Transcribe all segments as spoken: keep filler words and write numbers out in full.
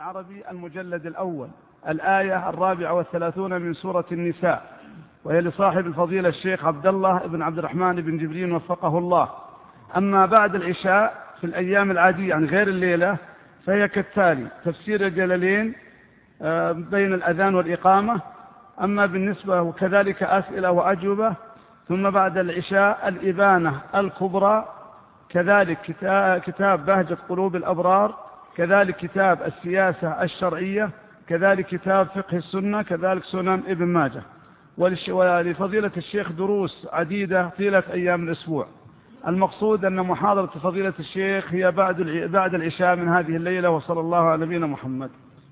العربي المجلد الأول الآية الرابعة والثلاثون من سورة النساء، وهي لصاحب الفضيلة الشيخ عبد الله بن عبد الرحمن بن جبرين وفقه الله. أما بعد العشاء في الأيام العادية عن غير الليلة فهي كالتالي: تفسير الجلالين بين الأذان والإقامة، أما بالنسبة وكذلك أسئلة وأجوبة، ثم بعد العشاء الإبانة الكبرى، كذلك كتاب بهجة قلوب الأبرار، كذلك كتاب السياسة الشرعية، كذلك كتاب فقه السنة، كذلك سنن ابن ماجه. ولفضيلة الشيخ دروس عديدة طيلة أيام الأسبوع. المقصود أن محاضرة فضيلة الشيخ هي بعد بعد العشاء من هذه الليلة، وصلى الله على نبينا محمد.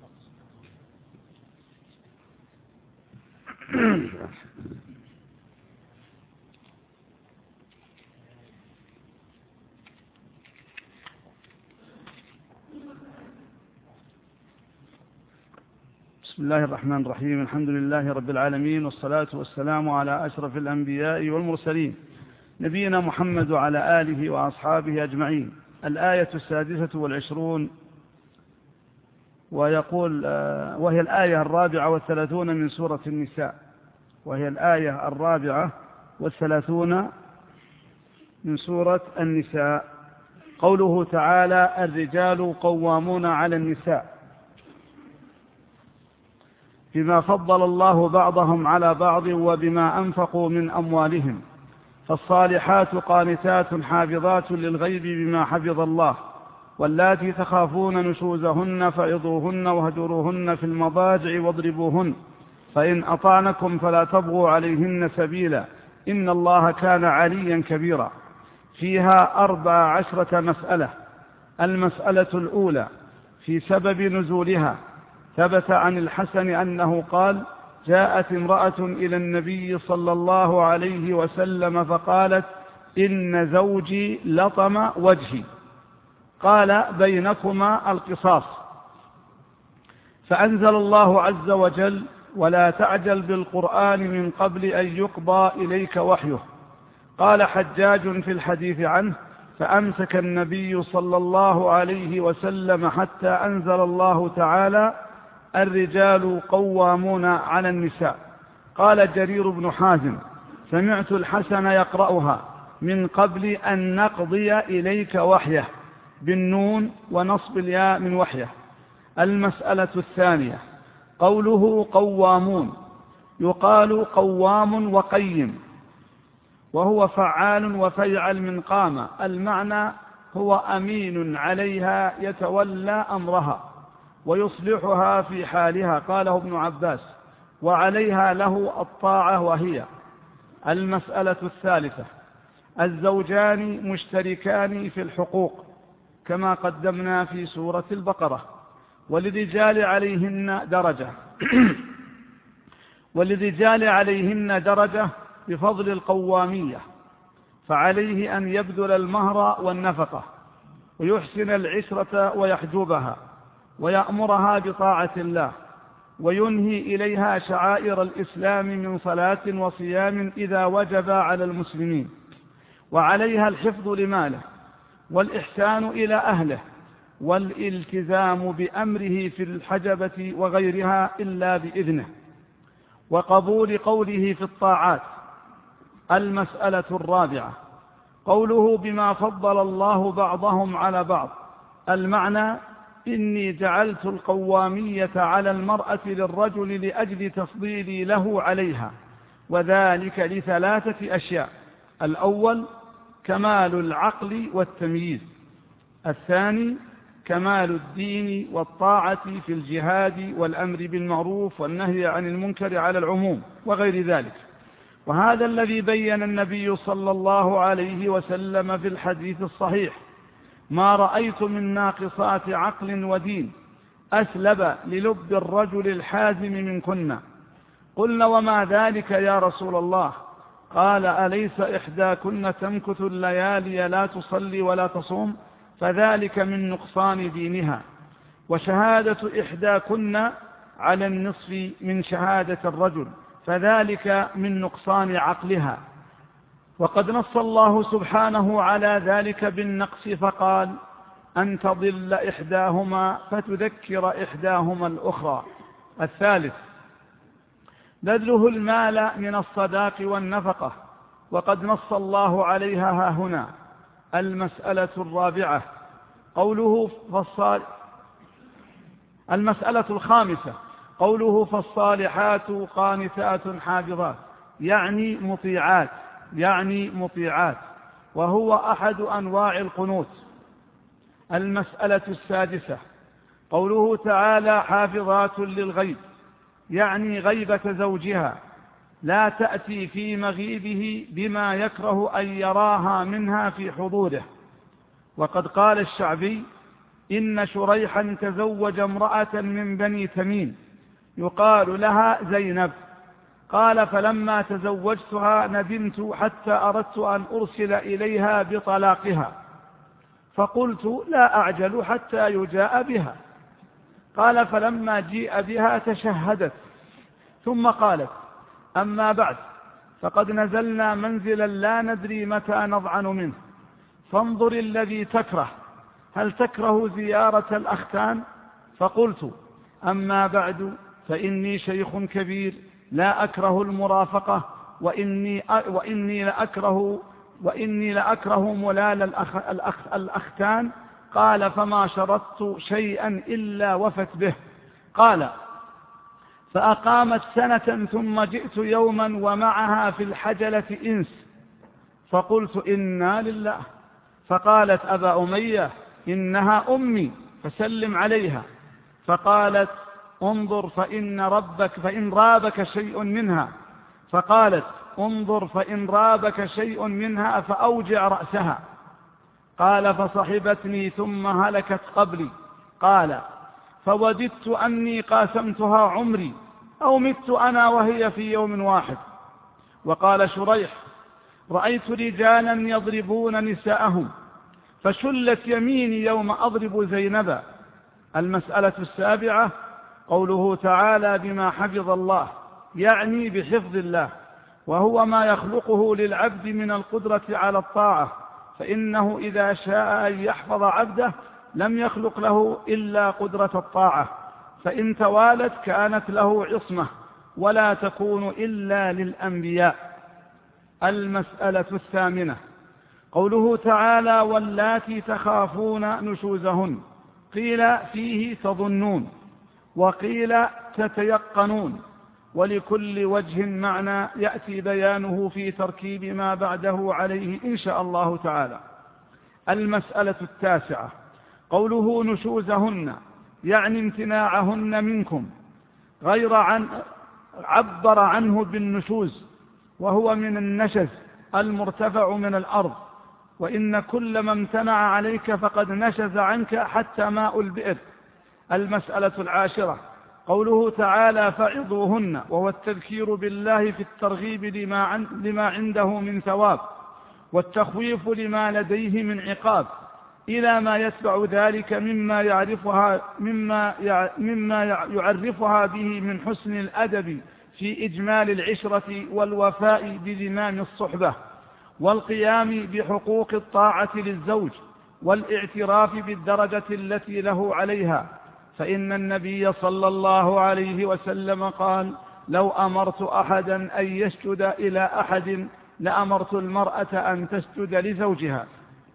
بسم الله الرحمن الرحيم. الحمد لله رب العالمين، والصلاة والسلام على أشرف الأنبياء والمرسلين، نبينا محمد وعلى آله وأصحابه أجمعين. الآية السادسة والعشرون، ويقول وهي الآية الرابعة والثلاثون من سورة النساء وهي الآية الرابعة والثلاثون من سورة النساء. قوله تعالى: الرجال قوامون على النساء بما فضل الله بعضهم على بعض وبما أنفقوا من أموالهم، فالصالحات قانتات حافظات للغيب بما حفظ الله، واللاتي تخافون نشوزهن فعظوهن واهجروهن في المضاجع واضربوهن، فإن أطعنكم فلا تبغوا عليهن سبيلا، إن الله كان عليا كبيرا. فيها أربع عشرة مسألة. المسألة الأولى في سبب نزولها. ثبت عن الحسن أنه قال: جاءت امرأة إلى النبي صلى الله عليه وسلم فقالت: إن زوجي لطم وجهي، قال: بينكما القصاص. فأنزل الله عز وجل: ولا تعجل بالقرآن من قبل أن يقضى إليك وحيه. قال حجاج في الحديث عنه: فأمسك النبي صلى الله عليه وسلم حتى أنزل الله تعالى: الرجال قوامون على النساء. قال جرير بن حازم: سمعت الحسن يقرأها: من قبل أن نقضي إليك وحيه، بالنون ونصب الياء من وحيه. المسألة الثانية قوله قوامون، يقال قوام وقيم، وهو فعال وفيعل من قام. المعنى هو أمين عليها يتولى أمرها ويصلحها في حالها، قاله ابن عباس، وعليها له الطاعة وهي. المسألة الثالثة الزوجان مشتركان في الحقوق كما قدمنا في سورة البقرة، وللرجال عليهن درجة وللرجال عليهن درجة بفضل القوامية، فعليه أن يبذل المهر والنفقة، ويحسن العشرة ويحجبها، ويأمرها بطاعة الله، وينهي إليها شعائر الإسلام من صلاة وصيام إذا وجب على المسلمين، وعليها الحفظ لماله، والإحسان إلى أهله، والالتزام بأمره في الحجبة وغيرها إلا بإذنه، وقبول قوله في الطاعات. المسألة الرابعة قوله: بما فضل الله بعضهم على بعض. المعنى: إني جعلت القوامية على المرأة للرجل لأجل تفضيلي له عليها، وذلك لثلاثة أشياء: الأول كمال العقل والتمييز، الثاني كمال الدين والطاعة في الجهاد والأمر بالمعروف والنهي عن المنكر على العموم وغير ذلك. وهذا الذي بين النبي صلى الله عليه وسلم في الحديث الصحيح: ما رأيت من ناقصات عقل ودين أسلب للب الرجل الحازم منكن. قلنا: وما ذلك يا رسول الله؟ قال: أليس إحداكن تمكث الليالي لا تصلي ولا تصوم؟ فذلك من نقصان دينها. وشهادة إحداكن على النصف من شهادة الرجل، فذلك من نقصان عقلها. وقد نص الله سبحانه على ذلك بالنقص فقال: أن تضل إحداهما فتذكر إحداهما الأخرى. الثالث بذله المال من الصداق والنفقة، وقد نص الله عليها هاهنا. المسألة الرابعة قوله فالصال المسألة الخامسة قوله فالصالحات قانتات حافظات، يعني مطيعات يعني مطيعات وهو أحد أنواع القنوت. المسألة السادسة قوله تعالى حافظات للغيب، يعني غيبة زوجها، لا تأتي في مغيبه بما يكره أن يراها منها في حضوره. وقد قال الشعبي إن شريحا تزوج امرأة من بني تميم يقال لها زينب، قال فلما تزوجتها ندمت حتى أردت أن أرسل إليها بطلاقها، فقلت لا أعجل حتى يجاء بها. قال فلما جيء بها تشهدت ثم قالت أما بعد فقد نزلنا منزلا لا ندري متى نضعن منه، فانظر الذي تكره، هل تكره زيارة الأختان؟ فقلت أما بعد فإني شيخ كبير لا أكره المرافقة، وإني, وإني لأكره وإني لأكره ملال الأخ الأخ الأختان. قال فما شرطت شيئا إلا وفت به. قال فأقامت سنة ثم جئت يوما ومعها في الحجلة إنس، فقلت إنا لله. فقالت أبا أمية إنها أمي فسلم عليها. فقالت انظر فإن ربك فإن رابك شيء منها. فقالت انظر فإن رابك شيء منها فأوجع رأسها. قال فصحبتني ثم هلكت قبلي. قال فوددت أني قاسمتها عمري أو مت أنا وهي في يوم واحد. وقال شريح رأيت رجالا يضربون نساءهم فشلت يميني يوم أضرب زينبا. المسألة السابعة قوله تعالى بما حفظ الله، يعني بحفظ الله، وهو ما يخلقه للعبد من القدرة على الطاعة، فإنه إذا شاء أن يحفظ عبده لم يخلق له إلا قدرة الطاعة، فإن توالت كانت له عصمة ولا تكون إلا للأنبياء. المسألة الثامنة قوله تعالى واللاتي تخافون نشوزهن، قيل فيه تظنون وقيل تتيقنون، ولكل وجه معنى يأتي بيانه في تركيب ما بعده عليه إن شاء الله تعالى. المسألة التاسعة قوله نشوزهن، يعني امتناعهن منكم، غير عن عبر عنه بالنشوز وهو من النشز المرتفع من الأرض، وإن كل ما امتنع عليك فقد نشز عنك حتى ماء البئر. المسألة العاشرة قوله تعالى فعظوهن، وهو التذكير بالله في الترغيب لما, عن لما عنده من ثواب والتخويف لما لديه من عقاب، إلى ما يتبع ذلك مما يعرفها, مما مما يعرفها به من حسن الأدب في إجمال العشرة والوفاء بذمام الصحبة والقيام بحقوق الطاعة للزوج والاعتراف بالدرجة التي له عليها. فإن النبي صلى الله عليه وسلم قال لو أمرت أحدا أن يسجد إلى أحد لأمرت المرأة أن تسجد لزوجها.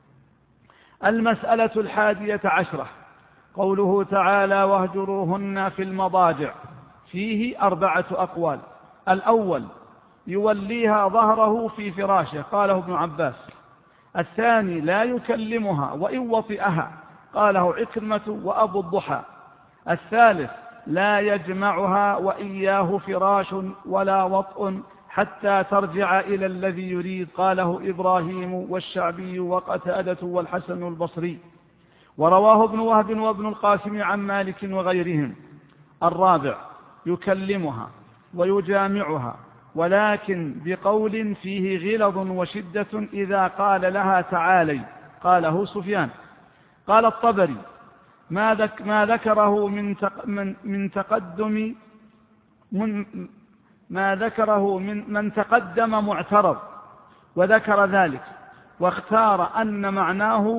المسألة الحادية عشرة قوله تعالى واهجروهن في المضاجع، فيه أربعة أقوال. الأول يوليها ظهره في فراشه، قاله ابن عباس. الثاني لا يكلمها وإن وطئها، قاله عكرمة وأبو الضحى. الثالث لا يجمعها وإياه فراش ولا وطء حتى ترجع إلى الذي يريد، قاله إبراهيم والشعبي وقتادة والحسن البصري، ورواه ابن وهب وابن القاسم عن مالك وغيرهم. الرابع يكلمها ويجامعها، ولكن بقول فيه غلظ وشدة إذا قال لها تعالي، قاله سفيان. قال الطبري ما, ذك ما ذكره من, تق من, من تقدم من ما ذكره من, من تقدم معترض، وذكر ذلك واختار أن معناه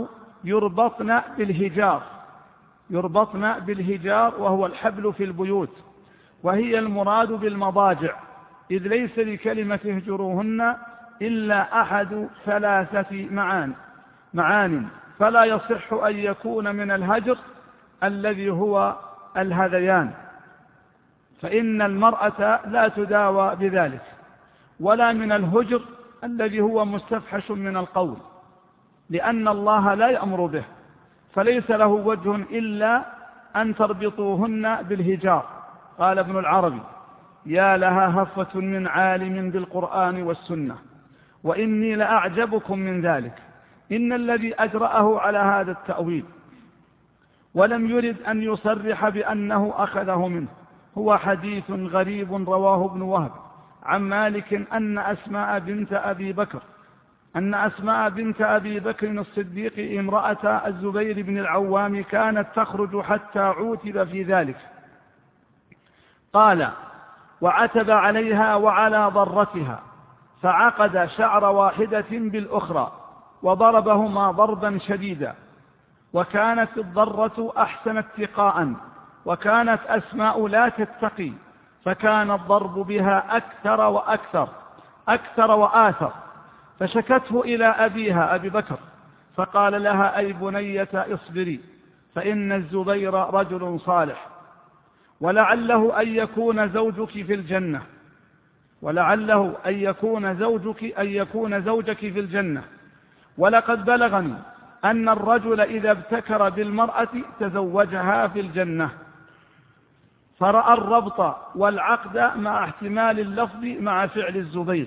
يربطن بالهجار يربطن بالهجار وهو الحبل في البيوت، وهي المراد بالمضاجع، إذ ليس لكلمة اهجروهن إلا أحد ثلاثة معان معان فلا يصح أن يكون من الهجر الذي هو الهذيان، فإن المرأة لا تداوى بذلك، ولا من الهجر الذي هو مستفحش من القول، لأن الله لا يأمر به، فليس له وجه إلا أن تربطوهن بالهجار. قال ابن العربي: يا لها هفة من عالم بالقرآن والسنة، وإني لأعجبكم من ذلك. إن الذي أجرأه على هذا التأويل ولم يرد أن يصرح بأنه أخذه منه هو حديث غريب رواه ابن وهب عن مالك أن أسماء بنت أبي بكر أن أسماء بنت أبي بكر الصديق امرأة الزبير بن العوام كانت تخرج حتى عوتب في ذلك. قال: وعتب عليها وعلى ضرتها، فعقد شعر واحدة بالأخرى وضربهما ضربا شديدا، وكانت الضرة أحسن اتقاء، وكانت أسماء لا تتقي، فكان الضرب بها أكثر وأكثر أكثر وآثر، فشكته إلى أبيها أبي بكر، فقال لها: أي بنية اصبري، فإن الزبير رجل صالح، ولعله أن يكون زوجك في الجنة ولعله أن يكون زوجك أن يكون زوجك في الجنة ولقد بلغني أن الرجل إذا ابتكر بالمرأة تزوجها في الجنة. فرأى الربط والعقد مع احتمال اللفظ مع فعل الزبير،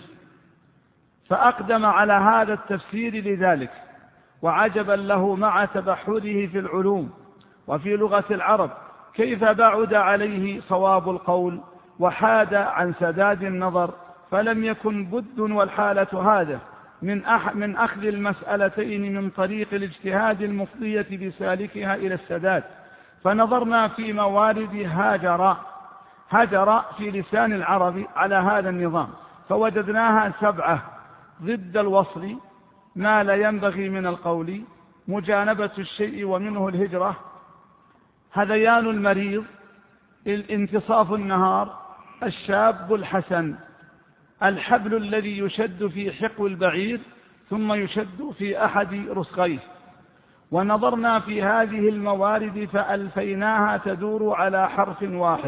فأقدم على هذا التفسير لذلك، وعجبا له مع تبحره في العلوم وفي لغة العرب كيف بعد عليه صواب القول وحاد عن سداد النظر، فلم يكن بد والحالة هذا من, أح من أخذ المسألتين من طريق الاجتهاد المفضية بسالكها إلى السداد. فنظرنا في موارد هاجر هاجر في لسان العرب على هذا النظام، فوجدناها سبعة: ضد الوصل، ما لا ينبغي من القول، مجانبة الشيء ومنه الهجرة، هذيان المريض، الانتصاف النهار، الشاب الحسن، الحبل الذي يشد في حقو البعير ثم يشد في أحد رسغيه. ونظرنا في هذه الموارد فألفيناها تدور على حرف واحد،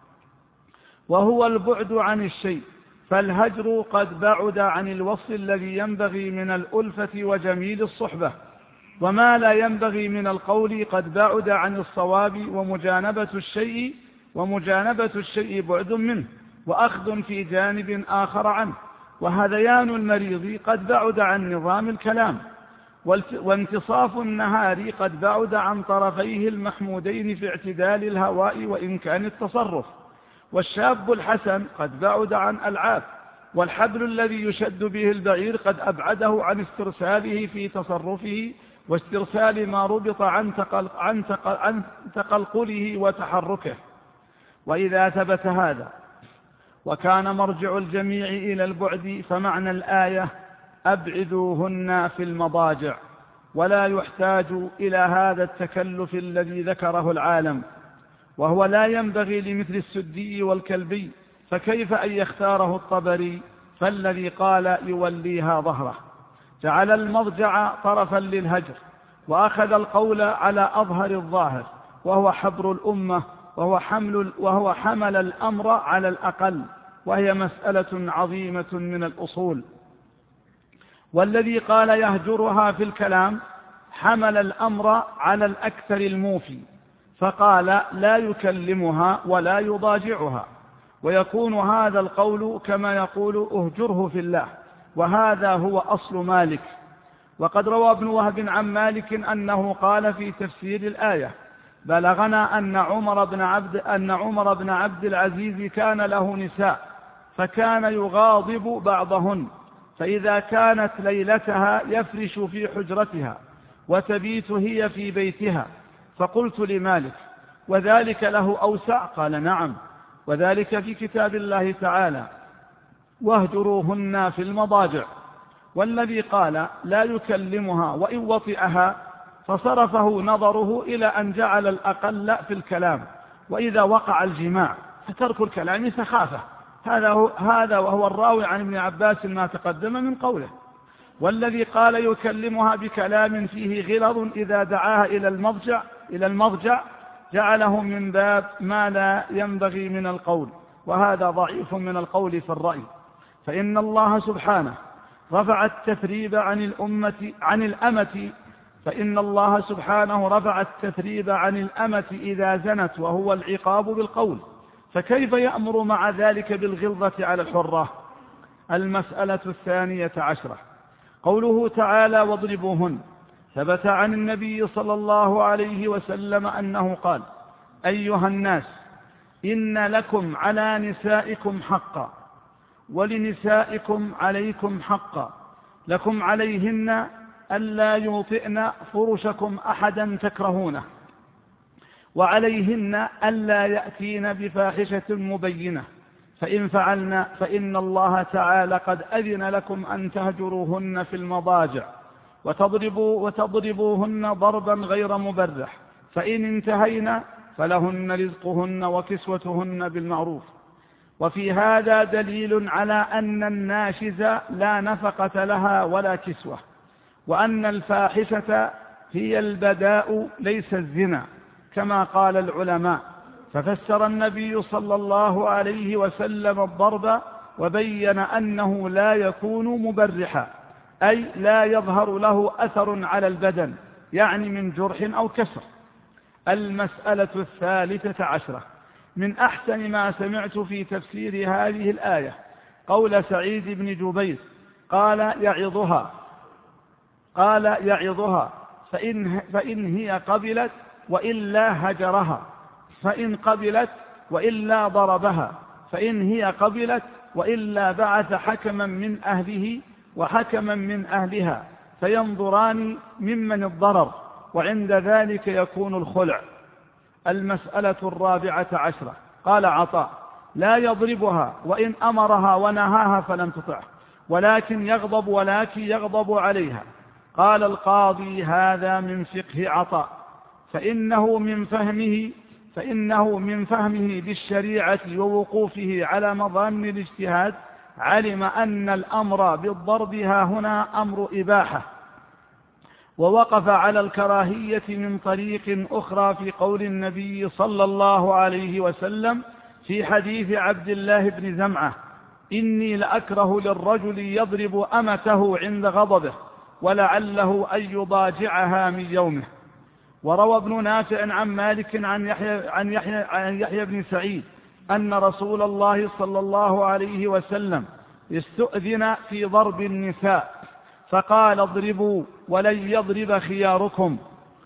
وهو البعد عن الشيء، فالهجر قد بعد عن الوصل الذي ينبغي من الألفة وجميل الصحبة، وما لا ينبغي من القول قد بعد عن الصواب، ومجانبة الشيء ومجانبة الشيء بعد منه وأخذ في جانب آخر عنه. وهذيان المريض قد بعد عن نظام الكلام، وانتصاف النهار قد بعد عن طرفيه المحمودين في اعتدال الهواء وإمكان التصرف، والشاب الحسن قد بعد عن ألعاب، والحبل الذي يشد به البعير قد أبعده عن استرساله في تصرفه واسترسال ما ربط عن, تقل عن, تقل عن تقلقله وتحركه. وإذا ثبت هذا وكان مرجع الجميع إلى البعد، فمعنى الآية: أبعدوهن في المضاجع، ولا يحتاج إلى هذا التكلف الذي ذكره العالم، وهو لا ينبغي لمثل السدي والكلبي، فكيف أن يختاره الطبري؟ فالذي قال يوليها ظهره جعل المضجع طرفا للهجر، وأخذ القول على أظهر الظاهر، وهو حبر الأمة، وهو حمل, وهو حمل الأمر على الأقل، وهي مسألة عظيمة من الأصول. والذي قال يهجرها في الكلام حمل الأمر على الأكثر الموفي، فقال لا يكلمها ولا يضاجعها، ويكون هذا القول كما يقول اهجره في الله، وهذا هو أصل مالك. وقد روى ابن وهب عن مالك أنه قال في تفسير الآية: بلغنا أن عمر بن عبد, أن عمر بن عبد العزيز كان له نساء، فكان يغاضب بعضهن، فإذا كانت ليلتها يفرش في حجرتها وتبيت هي في بيتها. فقلت لمالك: وذلك له أوسع؟ قال: نعم، وذلك في كتاب الله تعالى: واهجروهن في المضاجع. والذي قال لا يكلمها وإن وطئها فصرفه نظره إلى أن جعل الأقل في الكلام، وإذا وقع الجماع فترك الكلام سخافة. هذا هو هذا وهو الراوي عن ابن عباس ما تقدم من قوله. والذي قال يكلمها بكلام فيه غلظ إذا دعاها إلى المضجع إلى المضجع جعله من باب ما لا ينبغي من القول، وهذا ضعيف من القول في الرأي. فإن الله سبحانه رفع التثريب عن الأمة عن الأمة فإن الله سبحانه رفع التثريب عن الأمة إذا زنت، وهو العقاب بالقول، فكيف يأمر مع ذلك بالغلظة على الحرة؟ المسألة الثانية عشرة قوله تعالى واضربوهن. ثبت عن النبي صلى الله عليه وسلم أنه قال: أيها الناس، إن لكم على نسائكم حقا، ولنسائكم عليكم حقا، لكم عليهن ألا يوطئن فرشكم أحدا تكرهونه، وعليهن ألا يأتين بفاحشة مبينة، فإن فعلن فإن الله تعالى قد أذن لكم أن تهجروهن في المضاجع وتضربوا وتضربوهن ضربا غير مبرح، فإن انتهينا فلهن رزقهن وكسوتهن بالمعروف. وفي هذا دليل على أن الناشز لا نفقة لها ولا كسوة، وأن الفاحشة هي البداء ليس الزنا كما قال العلماء. ففسر النبي صلى الله عليه وسلم الضرب وبين أنه لا يكون مبرحا، أي لا يظهر له أثر على البدن، يعني من جرح أو كسر. المسألة الثالثة عشرة من أحسن ما سمعت في تفسير هذه الآية قول سعيد بن جبير قال يعظها قال يعظها فإن, فإن هي قبلت وإلا هجرها، فإن قبلت وإلا ضربها، فإن هي قبلت وإلا بعث حكما من أهله وحكما من أهلها فينظران ممن الضرر، وعند ذلك يكون الخلع. المسألة الرابعة عشرة قال عطاء: لا يضربها وإن أمرها ونهاها فلم تطعه، ولكن يغضب ولكن يغضب عليها. قال القاضي: هذا من فقه عطاء، فإنه من فهمه فإنه من فهمه بالشريعة ووقوفه على مظان الاجتهاد، علم أن الأمر بالضرب ها هنا أمر إباحة، ووقف على الكراهية من طريق أخرى في قول النبي صلى الله عليه وسلم في حديث عبد الله بن زمعة: إني لأكره للرجل يضرب أمته عند غضبه ولعله أن يضاجعها من يومه. وروى ابن نافع عن مالك عن يحيى, عن يحيى, عن يحيى بن سعيد أن رسول الله صلى الله عليه وسلم استؤذن في ضرب النساء فقال: اضربوا ولن يضرب خياركم،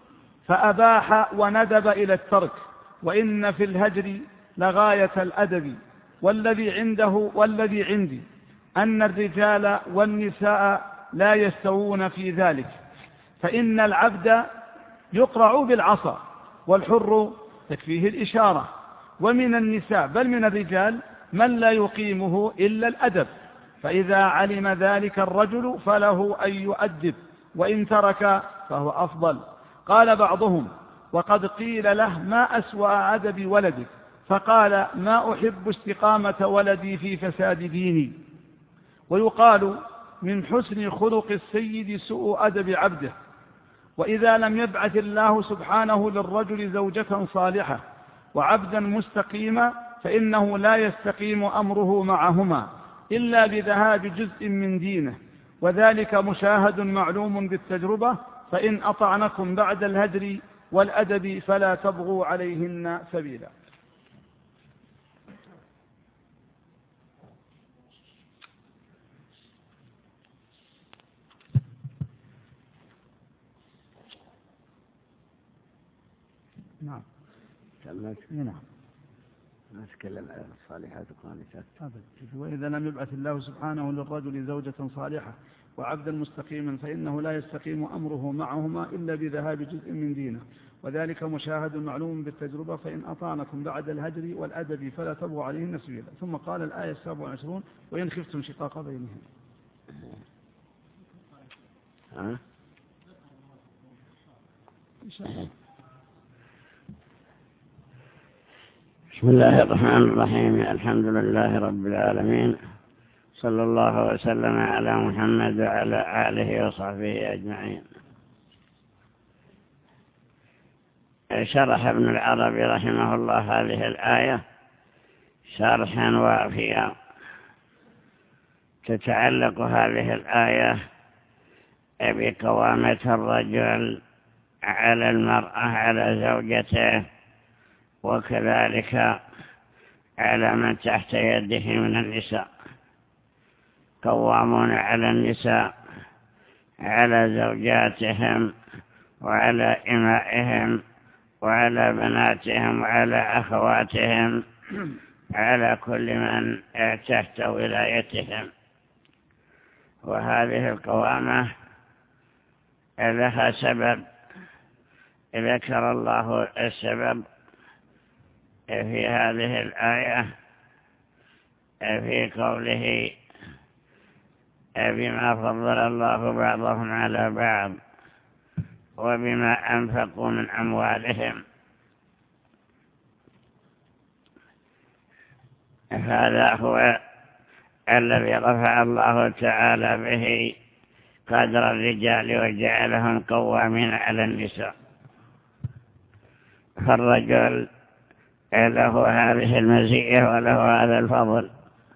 فأباح وندب إلى الترك، وإن في الهجر لغاية الأدب. والذي عنده والذي عندي أن الرجال والنساء لا يستوون في ذلك، فإن العبد يقرع بالعصا والحر تكفيه الإشارة، ومن النساء بل من الرجال من لا يقيمه إلا الأدب، فإذا علم ذلك الرجل فله أن يؤدب، وإن ترك فهو أفضل. قال بعضهم: وقد قيل له: ما أسوأ أدب ولدك؟ فقال: ما أحب استقامة ولدي في فساد ديني. ويقال: من حسن خلق السيد سوء أدب عبده. وإذا لم يبعث الله سبحانه للرجل زوجة صالحة وعبدا مستقيما فإنه لا يستقيم أمره معهما إلا بذهاب جزء من دينه، وذلك مشاهد معلوم بالتجربة. فإن أطعنكم بعد الهجر والأدب فلا تبغوا عليهن سبيلا. نعم. نعم. ما تكلم عن الصالحات والقانتات أبدا. وإذا لم يبعث الله سبحانه للرجل زوجة صالحة وعبدا مستقيما فإنه لا يستقيم أمره معهما إلا بذهاب جزء من دينه، وذلك مشاهد معلوم بالتجربة. فإن أطعنكم بعد الهجر والأدب فلا تبغوا عليهن سبيلا. ثم قال الآية السابعة والعشرون: وإن خفتم شقاق بينهم. ها؟ بسم الله الرحمن الرحيم. الحمد لله رب العالمين، صلى الله وسلم على محمد وعلى آله وصحبه أجمعين. شرح ابن العربي رحمه الله هذه الآية شرحا وافيا. تتعلق هذه الآية بقوامة الرجل على المرأة على زوجته، وكذلك على من تحت يده من النساء. قوامون على النساء على زوجاتهم وعلى إمائهم وعلى بناتهم وعلى أخواتهم، على كل من تحت ولايتهم. وهذه القوامة لها سبب، ذكر الله السبب في هذه الآية في قوله بما فضل الله بعضهم على بعض وبما أنفقوا من أموالهم. هذا هو الذي رفع الله تعالى به قدر الرجال وجعلهم قوامين على النساء. فالرجل له هذه المزية وله هذا الفضل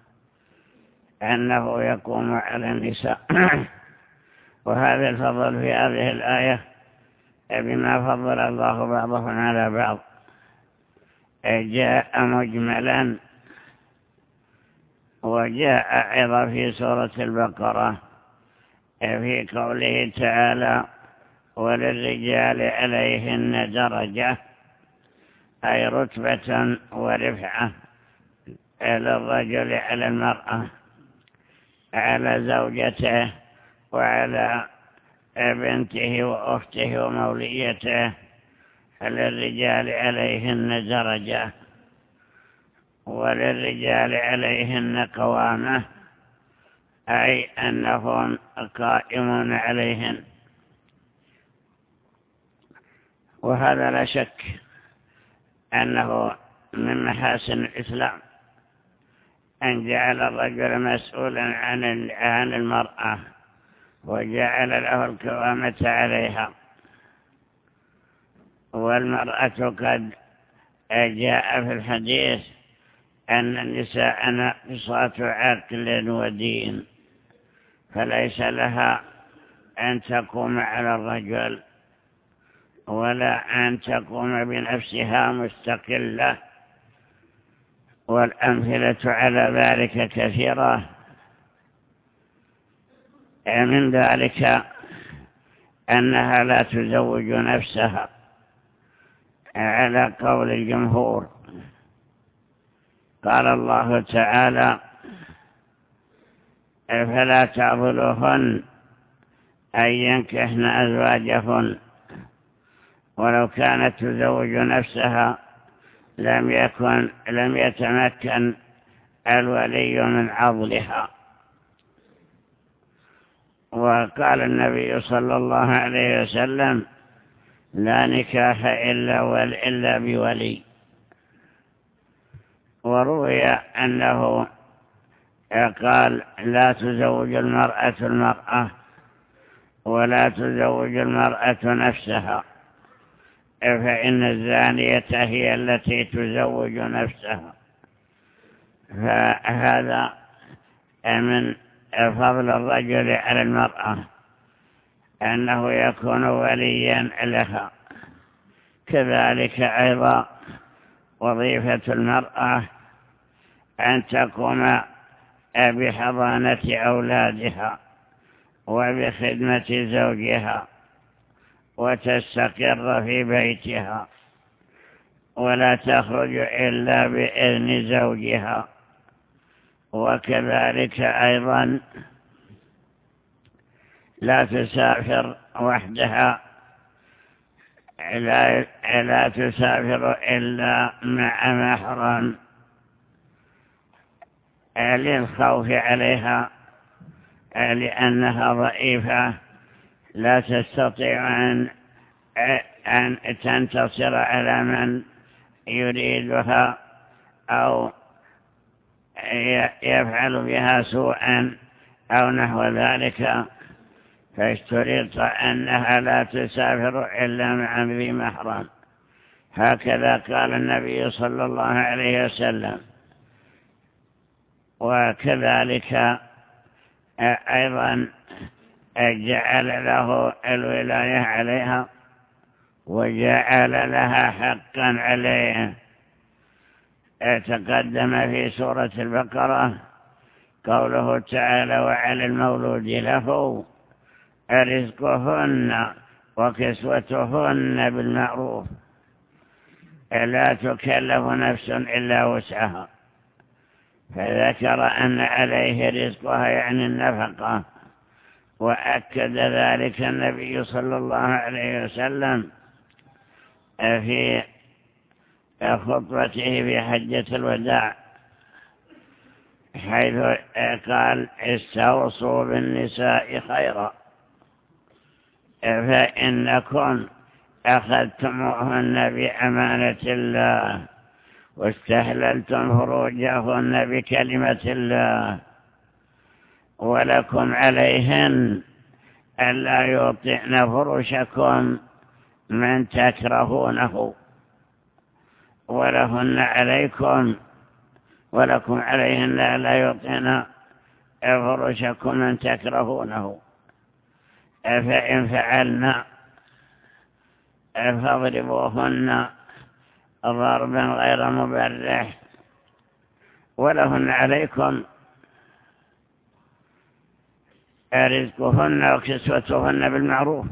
أنه يقوم على النساء. وهذا الفضل في هذه الآية بما فضل الله بعضهم على بعض جاء مجملا، وجاء أيضا في سورة البقرة في قوله تعالى وللرجال عليهن درجة، أي رتبة ورفعة للرجل على المرأة، على زوجته وعلى بنته وأخته وموليته. للرجال عليهن درجة وللرجال عليهن قوامة، أي أنهم قائمون عليهن. وهذا لا شك أنه من محاسن الإسلام أن جعل الرجل مسؤولا عن المرأة وجعل له القوامة عليها. والمرأة قد جاء في الحديث أن النساء ناقصات عقل ودين، فليس لها أن تقوم على الرجل ولا أن تقوم بنفسها مستقلة. والأمثلة على ذلك كثيرة. من ذلك أنها لا تزوج نفسها على قول الجمهور. قال الله تعالى فلا تعضلوهن أن ينكحن أزواجهن ولو كانت تزوج نفسها لم يكن لم يتمكن الولي من عضلها. وقال النبي صلى الله عليه وسلم لا نكاح إلا, إلا بولي. وروي أنه قال لا تزوج المرأة المرأة ولا تزوج المرأة نفسها، فإن الزانية هي التي تزوج نفسها. فهذا من فضل الرجل على المرأة أنه يكون وليا لها. كذلك أيضا وظيفة المرأة أن تقوم بحضانة أولادها وبخدمة زوجها وتستقر في بيتها ولا تخرج إلا بإذن زوجها. وكذلك أيضا لا تسافر وحدها، لا, لا تسافر إلا مع محرم للخوف عليها، لأنها ضعيفة لا تستطيع أن أن تنتصر على من يريدها أو يفعل بها سوءا أو نحو ذلك، فاشترط أنها لا تسافر إلا مع ذي محرم. هكذا قال النبي صلى الله عليه وسلم. وكذلك أيضا جعل له الولاية عليها وجعل لها حقا عليه. تقدم في سورة البقرة قوله تعالى: وعلى المولود له رزقهن وكسوتهن بالمعروف لا تكلف نفس إلا وسعها. فذكر أن عليه رزقها يعني النفقة، وأكد ذلك النبي صلى الله عليه وسلم في خطبته في حجة الوداع، حيث قال: استوصوا بالنساء خيرا فإنكم أخذتموهن بأمانة الله واستحللتم فروجهن بكلمة الله، ولكم عليهن ألا يطعن فرشكم من تكرهونه، ولهن عليكم ولكم عليهن ألا يطعن فرشكم من تكرهونه، فإن فعلنا فاضربوهن ضربا غير مبرح، ولهن عليكم رزقهن وكسوتهن بالمعروف.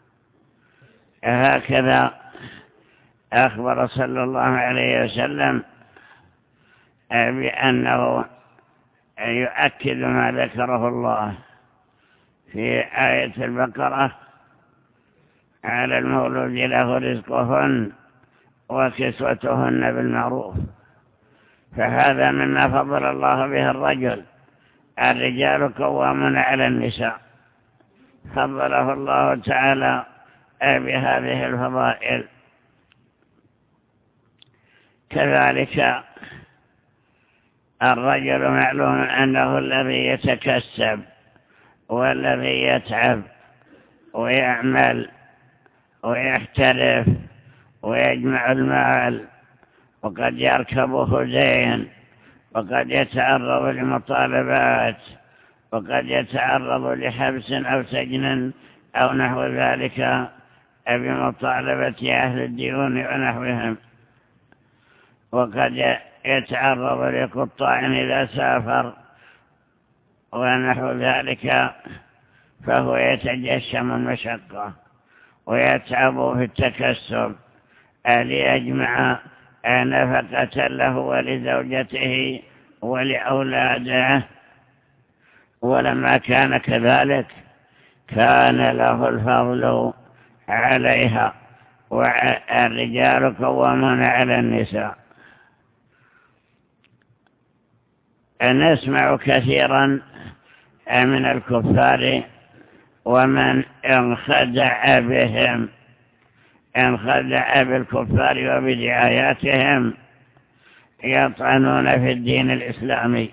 هكذا أخبر صلى الله عليه وسلم بأنه يؤكد ما ذكره الله في آية البقرة: على المولود له رزقهن وكسوتهن بالمعروف. فهذا مما فضل الله به الرجل. الرجال قوامون على النساء، فضله الله تعالى بهذه الفضائل. كذلك الرجل معلوم أنه الذي يتكسب والذي يتعب ويعمل ويحترف ويجمع المال، وقد يركبه دين، وقد يتعرض لمطالبات، وقد يتعرض لحبس أو سجن أو نحو ذلك بمطالبة أهل الديون ونحوهم، وقد يتعرض لقطاع إذا سافر ونحو ذلك، فهو يتجشم المشقة ويتعب في التكسب ليجمع نفقة له ولزوجته ولأولاده. ولما كان كذلك كان له الفضل عليها، والرجال قوامون على النساء. نسمع كثيرا من الكفار ومن انخدع بهم انخدع بالكفار وبدعاياتهم يطعنون في الدين الإسلامي،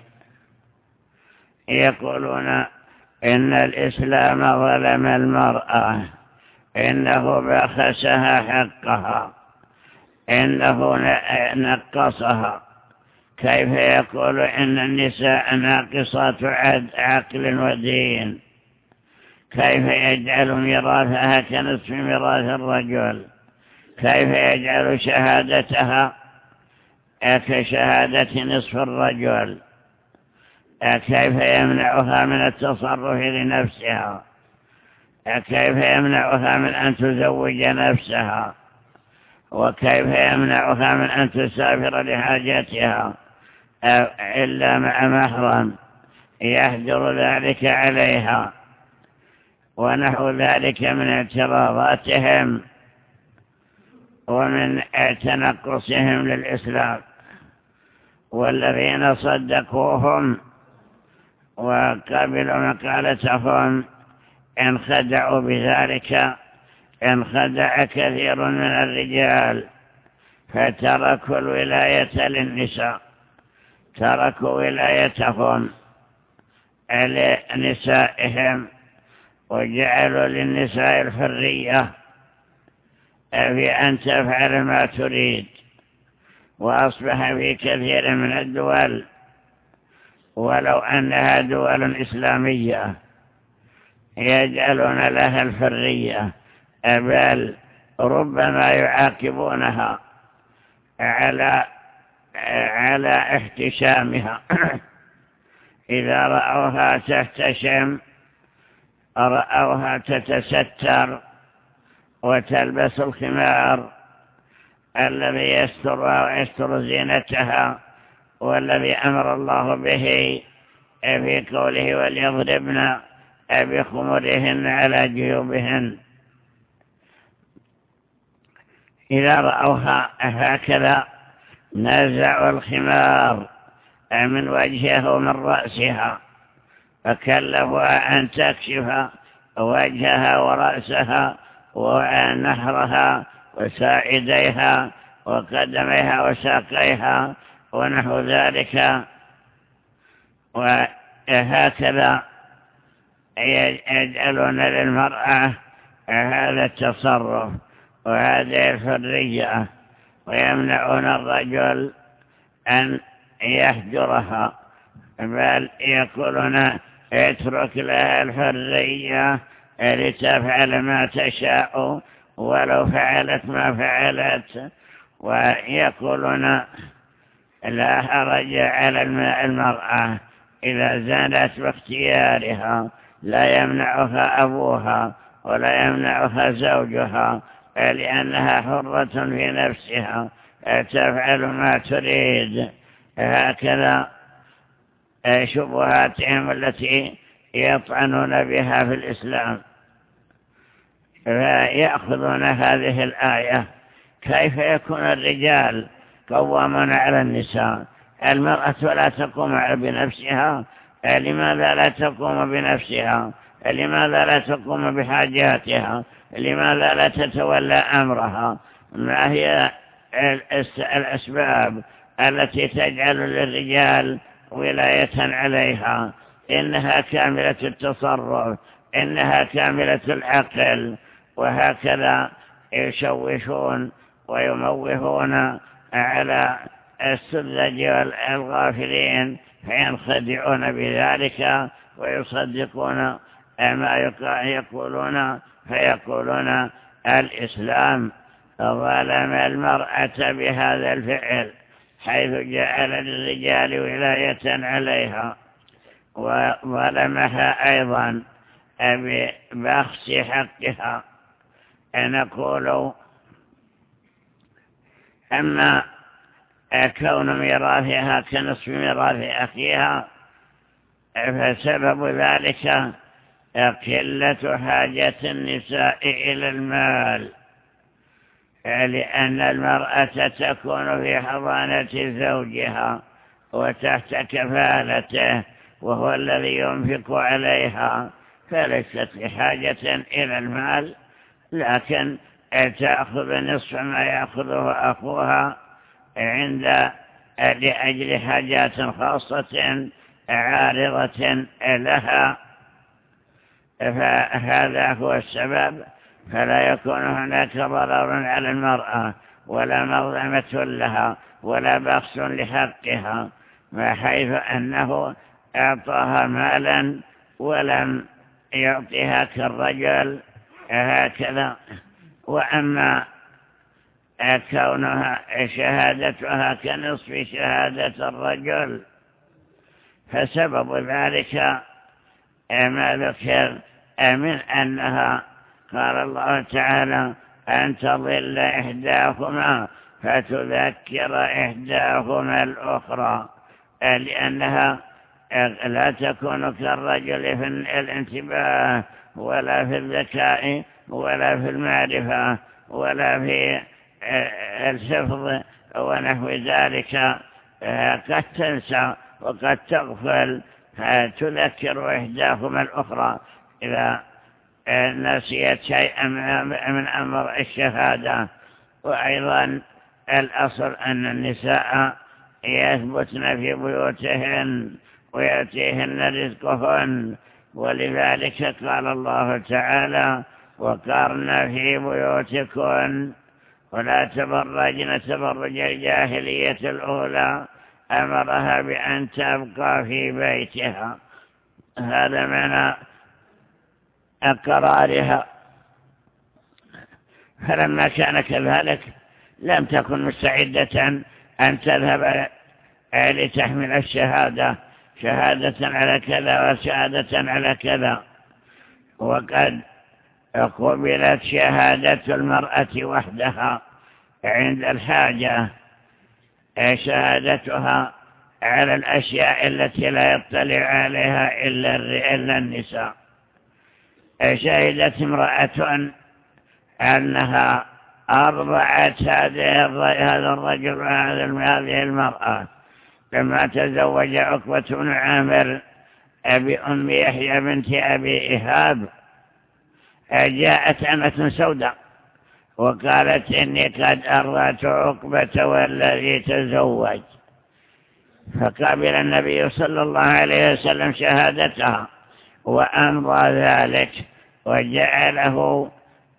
يقولون إن الإسلام ظلم المرأة، إنه بخسها حقها، إنه نقصها. كيف يقول إن النساء ناقصات عقل ودين؟ كيف يجعل ميراثها كنصف ميراث الرجل؟ كيف يجعل شهادتها كشهادة نصف الرجل؟ كيف يمنعها من التصرف لنفسها؟ كيف يمنعها من أن تزوج نفسها؟ وكيف يمنعها من أن تسافر لحاجتها إلا مع محرم يحجر ذلك عليها؟ ونحو ذلك من اعتراضاتهم ومن تنقصهم للإسلام. والذين صدقوهم وقبلوا مقالتهم انخدعوا بذلك انخدع كثير من الرجال فتركوا الولاية للنساء، تركوا ولايتهم لنسائهم وجعلوا للنساء الحرية في أن تفعل ما تريد. وأصبح في كثير من الدول ولو أنها دول إسلامية يجعلون لها الحرية، بل ربما يعاقبونها على على احتشامها. إذا رأوها تحتشم، رأوها تتستر وتلبس الخمار الذي يسترها ويستر زينتها، والذي أمر الله به في قوله وليضربن بخمرهن على جيوبهن. إذا رأوها هكذا نزعوا الخمار من وجهها ومن رأسها، فكلفوا أن تكشف وجهها ورأسها ونحرها وساعديها وقدميها وساقيها ونحو ذلك. وهكذا يجعلون للمرأة هذا التصرف وهذه الحرية، ويمنعون الرجل أن يهجرها، بل يقولون اترك لها الحرية لتفعل ما تشاء ولو فعلت ما فعلت. ويقولون لا حرج على المرأة إذا زالت باختيارها، لا يمنعها أبوها ولا يمنعها زوجها، لأنها حرة في نفسها تفعل ما تريد. هكذا شبهاتهم التي يطعنون بها في الإسلام، فيأخذون هذه الآية. كيف يكون الرجال قوامون على النساء؟ المرأة لا تقوم بنفسها، لماذا لا تقوم بنفسها؟ لماذا لا تقوم بحاجاتها؟ لماذا لا تتولى أمرها؟ ما هي الأسباب التي تجعل للرجال ولاية عليها؟ إنها كاملة التصرف، إنها كاملة العقل. وهكذا يشوشون ويموهون على السذج والغافلين، فينخدعون بذلك ويصدقون ما يقولون، فيقولون الإسلام ظلم المرأة بهذا الفعل، حيث جعل للرجال ولاية عليها، وظلمها أيضا ببخس حقها. نقول أما كون ميراثها كنصف ميراث أخيها فسبب ذلك قلة حاجة النساء إلى المال، لأن المرأة تكون في حضانة زوجها وتحت كفالته وهو الذي ينفق عليها، فليست بحاجة إلى المال، لكن تأخذ نصف ما يأخذه أخوها عند لأجل حاجات خاصة عارضة لها. فهذا هو السبب، فلا يكون هناك ضرر على المرأة ولا مظلمة لها ولا بخس لحقها، حيث أنه أعطاها مالا ولم يعطيها كالرجل هكذا. وأما كونها شهادتها كنصف شهادة الرجل فسبب ذلك ما ذكر من أنها قال الله تعالى أن تضل إحداهما فتذكر إحداهما الأخرى، لأنها لا تكون كالرجل في الانتباه ولا في الذكاء ولا في المعرفة ولا في الحفظ ونحو ذلك، قد تنسى وقد تغفل، تذكر إحداهما الأخرى إذا نسيت شيئا من أمر الشهادة. وأيضا الأصل أن النساء يثبتن في بيوتهن ويأتيهن رزقهن، ولذلك قال الله تعالى: وقرن في بيوتكن ولا تبرجن تبرج الجاهلية الأولى، أمرها بأن تبقى في بيتها. هذا معنى قرارها. فلما كان كذلك لم تكن مستعدة أن تذهب لتحمل الشهادة، شهادة على كذا وشهادة على كذا. وقد قبلت شهادة المرأة وحدها عند الحاجة، شهادتها على الأشياء التي لا يطلع عليها إلا النساء. شهدت امرأة أنها أرضعت هذا الرجل وهذه المرأة لما تزوج عقبة بن عامر بأم يحيى بنت أبي إيهاب. جاءت أمة سوداء وقالت: إني قد أرضعت عقبة والذي تزوج. فقبل النبي صلى الله عليه وسلم شهادتها وأمضى ذلك وجعله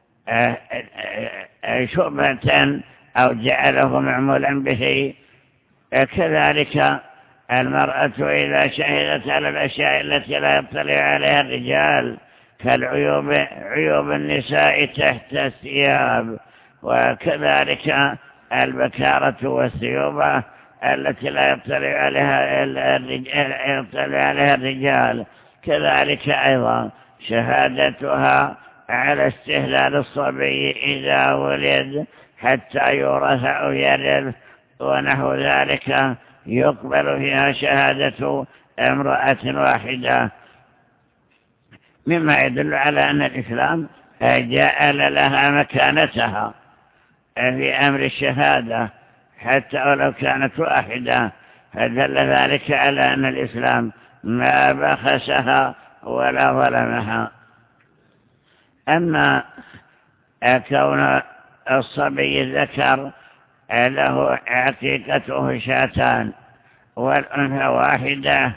شبهة أو جعله معمولا به. كذلك المرأة إذا شهدت على الأشياء التي لا يطلع عليها الرجال كالعيوب عيوب النساء تحت الثياب، وكذلك البكارة والثيوبة التي لا يطلع عليها يطلع عليها الرجال، كذلك أيضا شهادتها على استهلال الصبي إذا ولد حتى يورث أو يرث ونحو ذلك، يقبل فيها شهادة امرأة واحدة، مما يدل على أن الإسلام جعل لها مكانتها في أمر الشهادة حتى ولو كانت واحدة. فدل ذلك على أن الإسلام ما بخسها ولا ظلمها. أما كون الصبي الذكر له عقيقته شاتان والأنثى واحدة،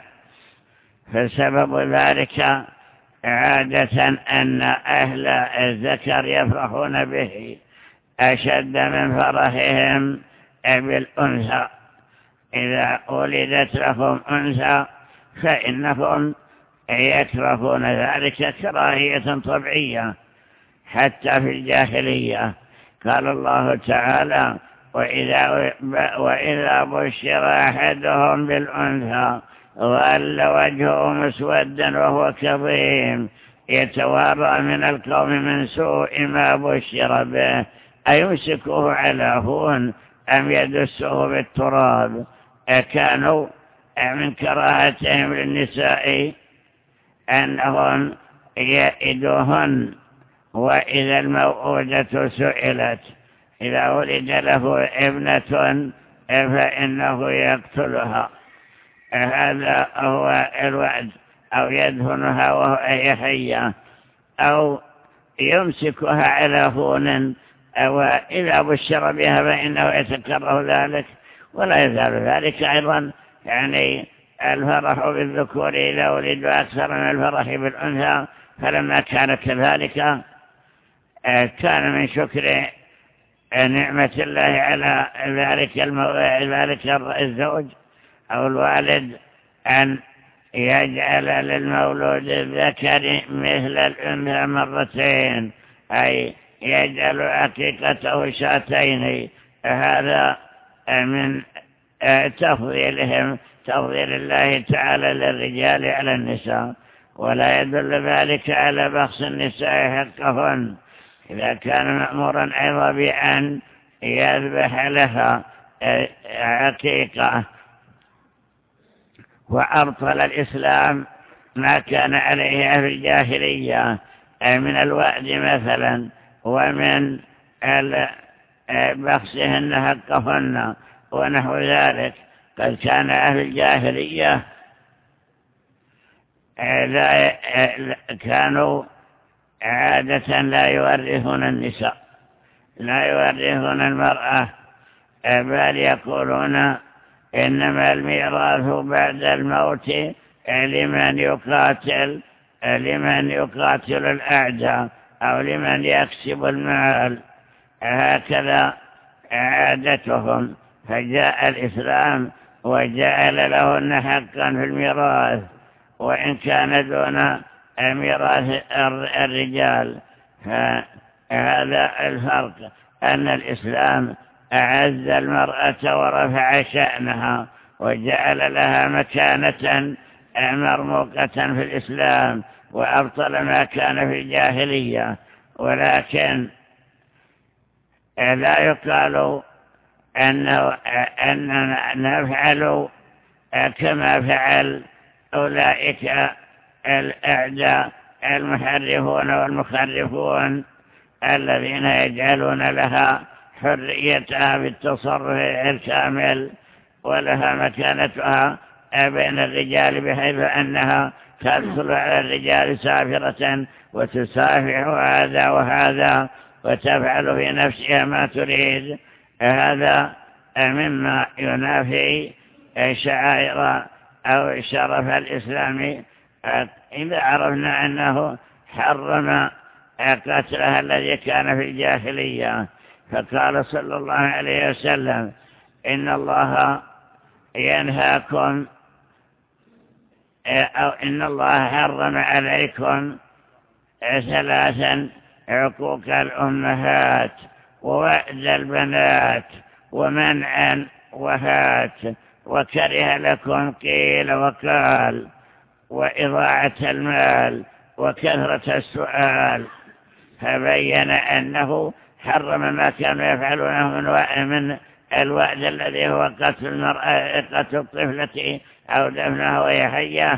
فسبب ذلك عادة أن أهل الذكر يفرحون به أشد من فرحهم بالأنثى. إذا ولدت لهم أنثى فإنهم يكرهون ذلك كراهية طبيعية حتى في الجاهلية. قال الله تعالى: وإذا, وإذا بشر أحدهم بالأنثى ظل وجهه مسودا وهو كظيم يتوارى من القوم من سوء ما بشر به أيمسكه على هون أم يدسه بالتراب. كانوا من كراهتهم للنساء أنهم يئدوهن، وإذا الموءودة سئلت إذا ولد له ابنة فإنه يقتلها. هذا هو الوعد، أو يدهنها وهي حية، أو يمسكها على هون، وإذا بشر بها فإنه يتكره ذلك. ولا يزال ذلك أيضا، يعني الفرح بالذكور إذا ولدوا أكثر من الفرح بالأنثى. فلما كان كذلك كان من شكر نعمة الله على ذلك ذلك الزوج أو الوالد أن يجعل للمولود الذكر مثل الأنثى مرتين، أي يجعل عقيقته شاتين. هذا من تفضيلهم تفضيل الله تعالى للرجال على النساء، ولا يدل ذلك على بخس النساء حقهن إذا كان مأمورا أيضا بأن يذبح لها عقيقة. وأبطل الإسلام ما كان عليه في الجاهلية من الوعد مثلا ومن بخسهن حقهن ونحو ذلك. قد كان أهل الجاهلية كانوا عادة لا يورثون النساء، لا يورثون المرأة، بل يقولون إنما الميراث بعد الموت لمن يقاتل لمن يقاتل الأعداء أو لمن يكسب المال، هكذا عادتهم. فجاء الإسلام وجعل لهن حقا في الميراث وإن كان دون ميراث الرجال. هذا الفرق، أن الإسلام أعز المرأة ورفع شأنها وجعل لها مكانة مرموقة في الإسلام وأبطل ما كان في الجاهلية. ولكن لا يقال أنه أننا نفعل كما فعل أولئك الأعداء المحرفون والمخرفون الذين يجعلون لها حريتها بالتصرف الكامل ولها مكانتها بين الرجال، بحيث أنها تدخل على الرجال سافرة وتسافح هذا وهذا وتفعل في نفسها ما تريد. هذا مما ينافي شعائر أو شرف الإسلام. إذا عرفنا أنه حرم قتلها الذي كان في الجاهلية، فقال صلى الله عليه وسلم إن الله ينهاكم أو إن الله حرم عليكم ثلاثا: عقوق الأمهات ووعد البنات ومنعا وهات، وكره لكم قيل وقال وإضاعة المال وكثرة السؤال. فبين أنه حرم ما كانوا يفعلونه من الوعد الذي هو قتل المرأة، قتل الطفلة أو دفنها وهي حية.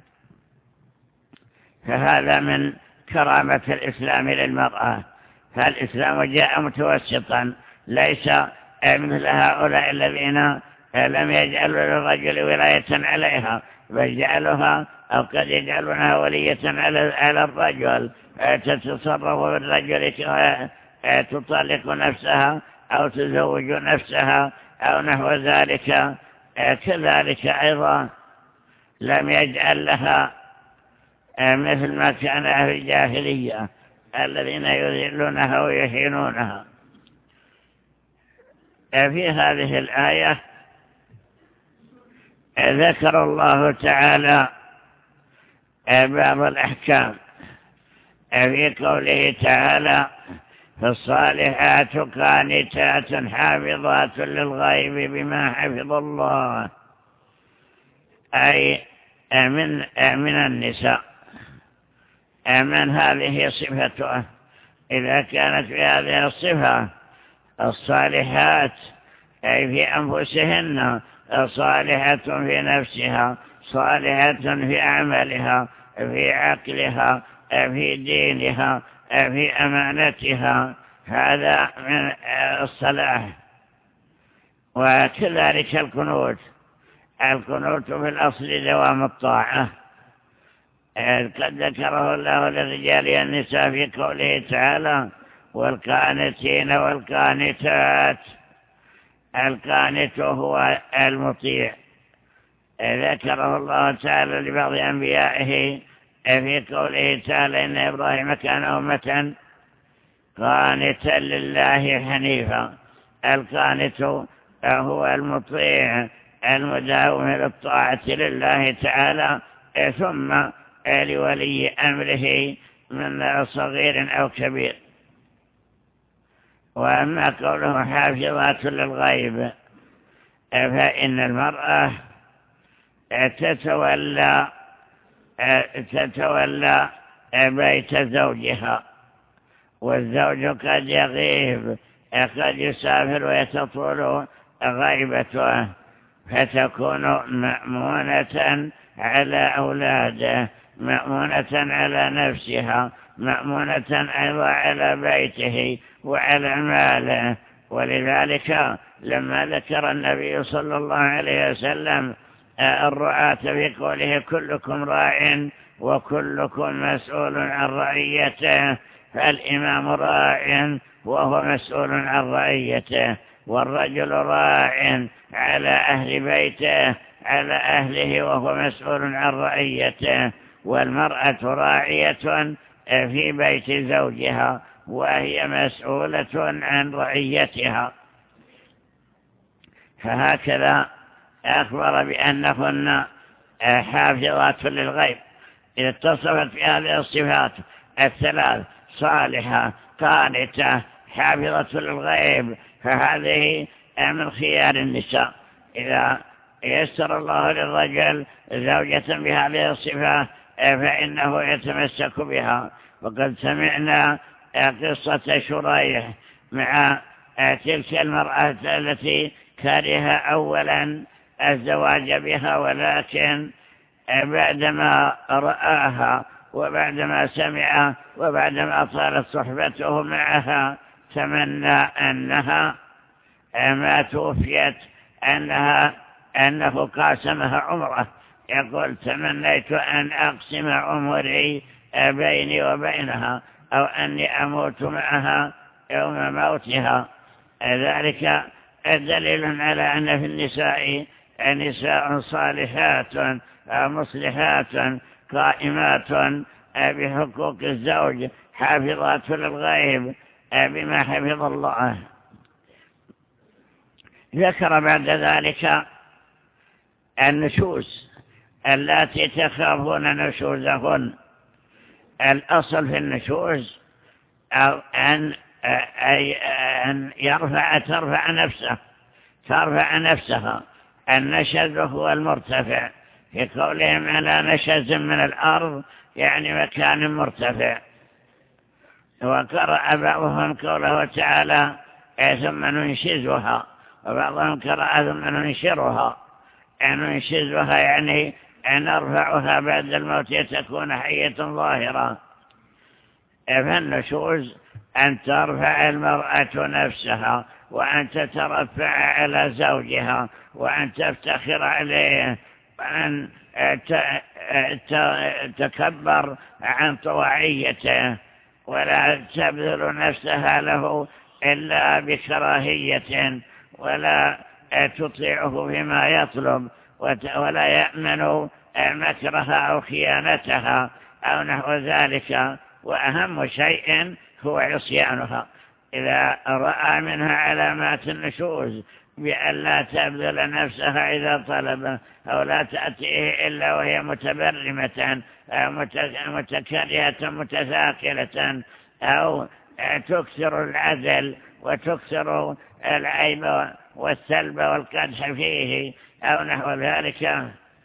فهذا من كرامة الإسلام للمرأة. فالإسلام جاء متوسطا، ليس مثل هؤلاء الذين لم يجعلوا للرجل ولاية عليها، بل جعلوها أو قد يجعلونها ولية على الرجل، تتصرف بالرجل، تطلق نفسها أو تزوج نفسها أو نحو ذلك. كذلك أيضا لم يجعل لها مثل ما كان في الجاهلية الذين يذلونها ويهينونها. في هذه الآية ذكر الله تعالى بعض الأحكام في قوله تعالى: فالصالحات قانتات حافظات للغيب بما حفظ الله، أي من, من النساء، من هذه صفته. إذا كانت في هذه الصفة الصالحات أي في أنفسهن، صالحة في نفسها، صالحة في عملها، في عقلها، في دينها، في أمانتها، هذا من الصلاح. وكذلك القنوت، القنوت في الأصل دوام الطاعة، قد ذكره الله للرجال والنساء في قوله تعالى: والقانتين والقانتات. القانت هو المطيع، ذكره الله تعالى لبعض أنبيائه في قوله تعالى: إن إبراهيم كان أمة قانتا لله حنيفا. القانت هو المطيع المداوم للطاعة لله تعالى ثم لولي أمره من صغير أو كبير. وأما قوله حافظات للغيب، فإن المرأة تتولى تتولى بيت زوجها، والزوج قد يغيب، قد يسافر ويتطول غيبته، فتكون مأمونة على أولاده، مأمونة على نفسها، مأمونة أيضا على بيته وعلى ماله. ولذلك لما ذكر النبي صلى الله عليه وسلم الرعاة في قوله: كلكم راع وكلكم مسؤول عن رعيته، فالإمام راع وهو مسؤول عن رعيته، والرجل راع على أهل بيته على أهله وهو مسؤول عن رعيته، والمرأة راعية في بيت زوجها وهي مسؤولة عن رعيتها. فهكذا أخبر بأنهن حافظات للغيب إذا اتصفت بهذه الصفات الثلاث: صالحة، قانتة، حافظة للغيب، فهذه من خيار النساء. إذا يسر الله للرجل زوجة بهذه الصفة فإنه يتمسك بها. وقد سمعنا قصة شريح مع تلك المرأة التي كره أولا الزواج بها، ولكن بعدما رآها وبعدما سمع وبعدما طالت صحبته معها تمنى أنها ما توفيت أنها أنه قاسمها عمره. يقول: تمنيت أن أقسم عمري بيني وبينها، أو أني أموت معها يوم موتها. ذلك دليل على أن في النساء نساء صالحات مصلحات قائمات بحقوق الزوج، حافظات للغيب بما حفظ الله. ذكر بعد ذلك النشوز التي تخافون نشوزهن. الأصل في النشوز أن أن يرفع ترفع نفسه ترفع نفسها. النشز هو المرتفع، في قولهم على نشز من الأرض يعني مكان مرتفع. وقرأ بعضهم قوله تعالى: ثم ننشزها، وبعضهم قرأ ثم ننشرها. ننشزها يعني أن نرفعها بعد الموت تكون حية ظاهرة. فالنشوز أن ترفع المرأة نفسها، وأن تترفع على زوجها، وأن تفتخر عليه، وأن تكبر عن طواعيته، ولا تبذل نفسها له إلا بكراهية، ولا تطيعه فيما يطلب، ولا يأمن مكرها أو خيانتها أو نحو ذلك. وأهم شيء هو عصيانها. إذا رأى منها علامات النشوز بأن لا تبذل نفسها إذا طلب، أو لا تأتيه إلا وهي متبرمة متكرهة متثاقلة، أو تكثر العدل وتكثر العيب والسلب والقدح فيه أو نحو ذلك.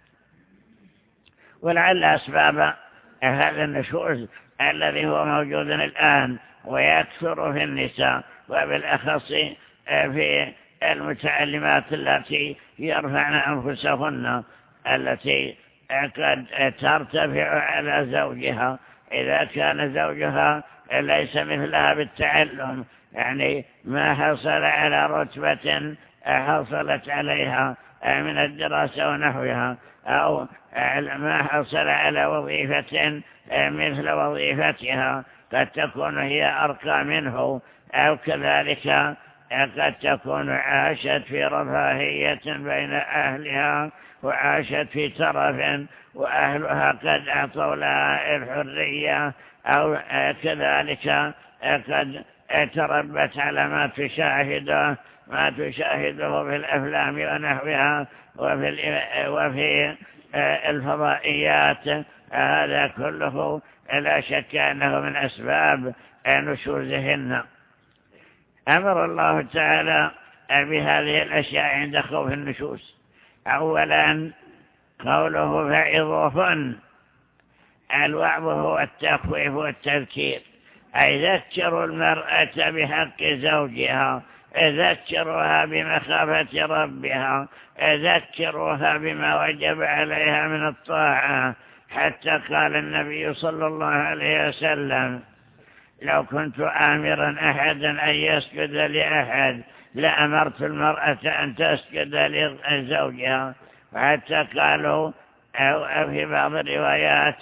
ولعل أسباب هذا النشوز الذي هو موجود الآن ويكثر في النساء، وبالأخص في المتعلمات التي يرفعن أنفسهن، التي قد ترتفع على زوجها إذا كان زوجها ليس مثلها بالتعلم، يعني ما حصل على رتبة حصلت عليها من الدراسة ونحوها، أو ما حصل على وظيفة مثل وظيفتها، قد تكون هي أرقى منه، أو كذلك قد تكون عاشت في رفاهية بين أهلها وعاشت في ترف وأهلها قد أعطوا لها الحرية، أو كذلك قد تربت على ما تشاهده ما تشاهده في الأفلام ونحوها وفي, وفي الفضائيات. هذا كله لا شك أنه من أسباب نشوزهن. أمر الله تعالى بهذه الأشياء عند خوف النشوز. أولا قوله فعظوهن. الوعظ هو التخويف والتذكير، أي ذكروا المرأة بحق زوجها، ذكروها بمخافة ربها، ذكروها بما وجب عليها من الطاعة. حتى قال النبي صلى الله عليه وسلم: لو كنت آمرا أحدا أن يسجد لأحد لأمرت المرأة أن تسجد لزوجها. وحتى قالوا أو في بعض الروايات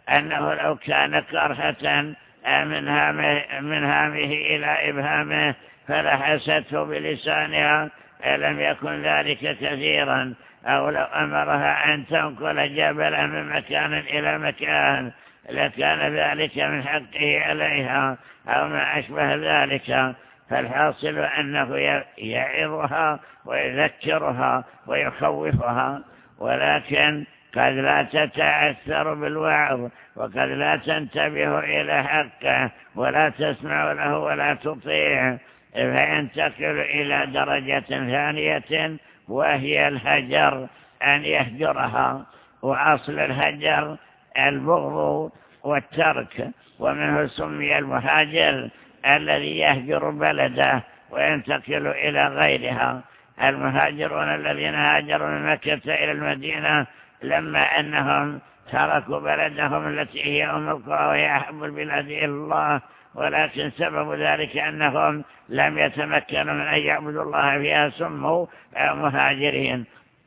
أنه لو كان كرهة من هامه إلى إبهامه فلحسته بلسانها لم يكن ذلك كثيرا، أو لو أمرها أن تنقل جبلا من مكان إلى مكان لكان ذلك من حقه عليها أو ما أشبه ذلك. فالحاصل أنه يعظها ويذكرها ويخوفها، ولكن قد لا تتأثر بالوعظ، وقد لا تنتبه إلى حقه ولا تسمع له ولا تطيع، فينتقل إلى درجة ثانية وهي الهجر، أن يهجرها. وأصل الهجر البغض والترك، ومنه سمي المهاجر الذي يهجر بلده وينتقل إلى غيرها. المهاجرون الذين هاجروا من مكة إلى المدينة لما أنهم تركوا بلدهم التي هي أم القرى وهي أحب البلاد إلى الله، ولكن سبب ذلك أنهم لم يتمكنوا من أن يعبدوا الله فيها سموا مهاجرين.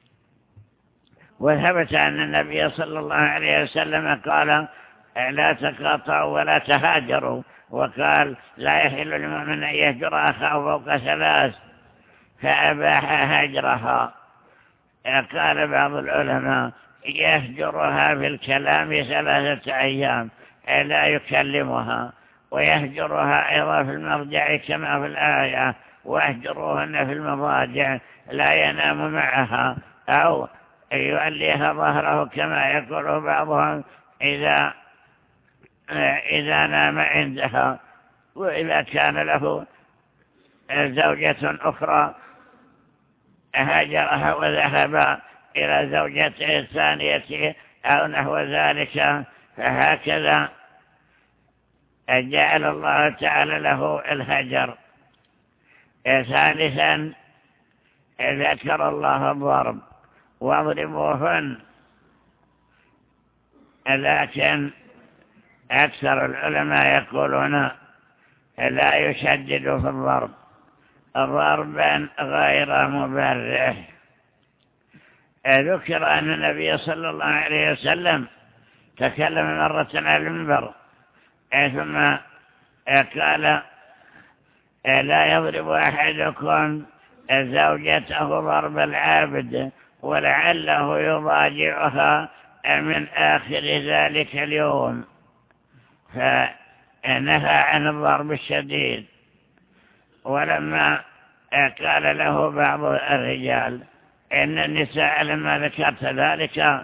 وثبت أن النبي صلى الله عليه وسلم قال لا تقاطعوا ولا تهاجروا، وقال لا يحل للمؤمن أن يهجر أخاه فوق ثلاث، فأباح هجرها. قال بعض العلماء يهجرها في الكلام ثلاثة أيام لا يكلمها، ويهجرها أيضا في المرجع كما في الآية واهجروهن في المضاجع لا ينام معها، أو يوليها ظهره كما يقول بعضهم إذا إذا نام عندها. وإذا كان له زوجة أخرى هاجرها وذهب إلى زوجته الثانية أو نحو ذلك، فهكذا جعل الله تعالى له الهجر. ثالثا ذكر الله الضرب واضربوهن، لكن أكثر العلماء يقولون لا يشدد في الضرب ضربا غير مبرح. ذكر أن النبي صلى الله عليه وسلم تكلم مرة على المنبر ثم قال لا يضرب أحدكم زوجته ضرب العابد ولعله يضاجعها من آخر ذلك اليوم، فنهى عن الضرب الشديد. ولما قال له بعض الرجال إن النساء لما ذكرت ذلك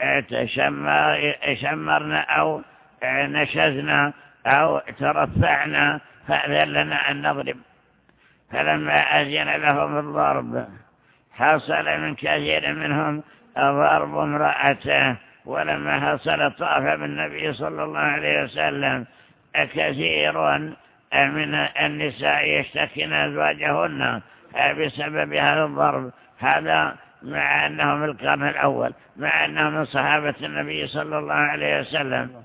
شمرن أو نشزن أو ترفعنا فأذن لنا أن نضرب، فلما أذن لهم الضرب حصل من كثير منهم ضرب امرأته. ولما حصل طاف بالنبي صلى الله عليه وسلم كثير من النساء يشتكين أزواجهن بسبب هذا الضرب، هذا مع أنه من القرن الأول، مع أنه من صحابة النبي صلى الله عليه وسلم.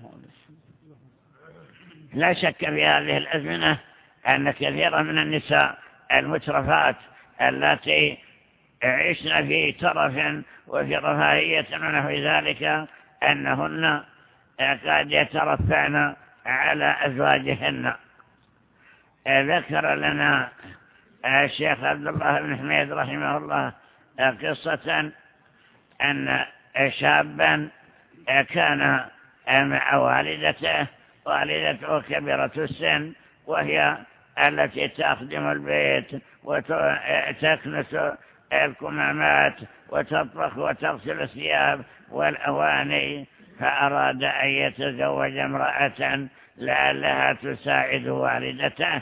لا شك في هذه الأزمنة أن كثيرا من النساء المترفات التي عشنا في ترف وفي رفاهية ونحو ذلك أنهن قد يترفعن على أزواجهن. ذكر لنا الشيخ عبد الله بن حميد رحمه الله قصة أن شابا كان مع والدته، والدته كبيرة السن وهي التي تخدم البيت وتكنس الكمامات وتطبخ وتغسل الثياب والأواني، فأراد أن يتزوج امرأة لعلها تساعد والدته.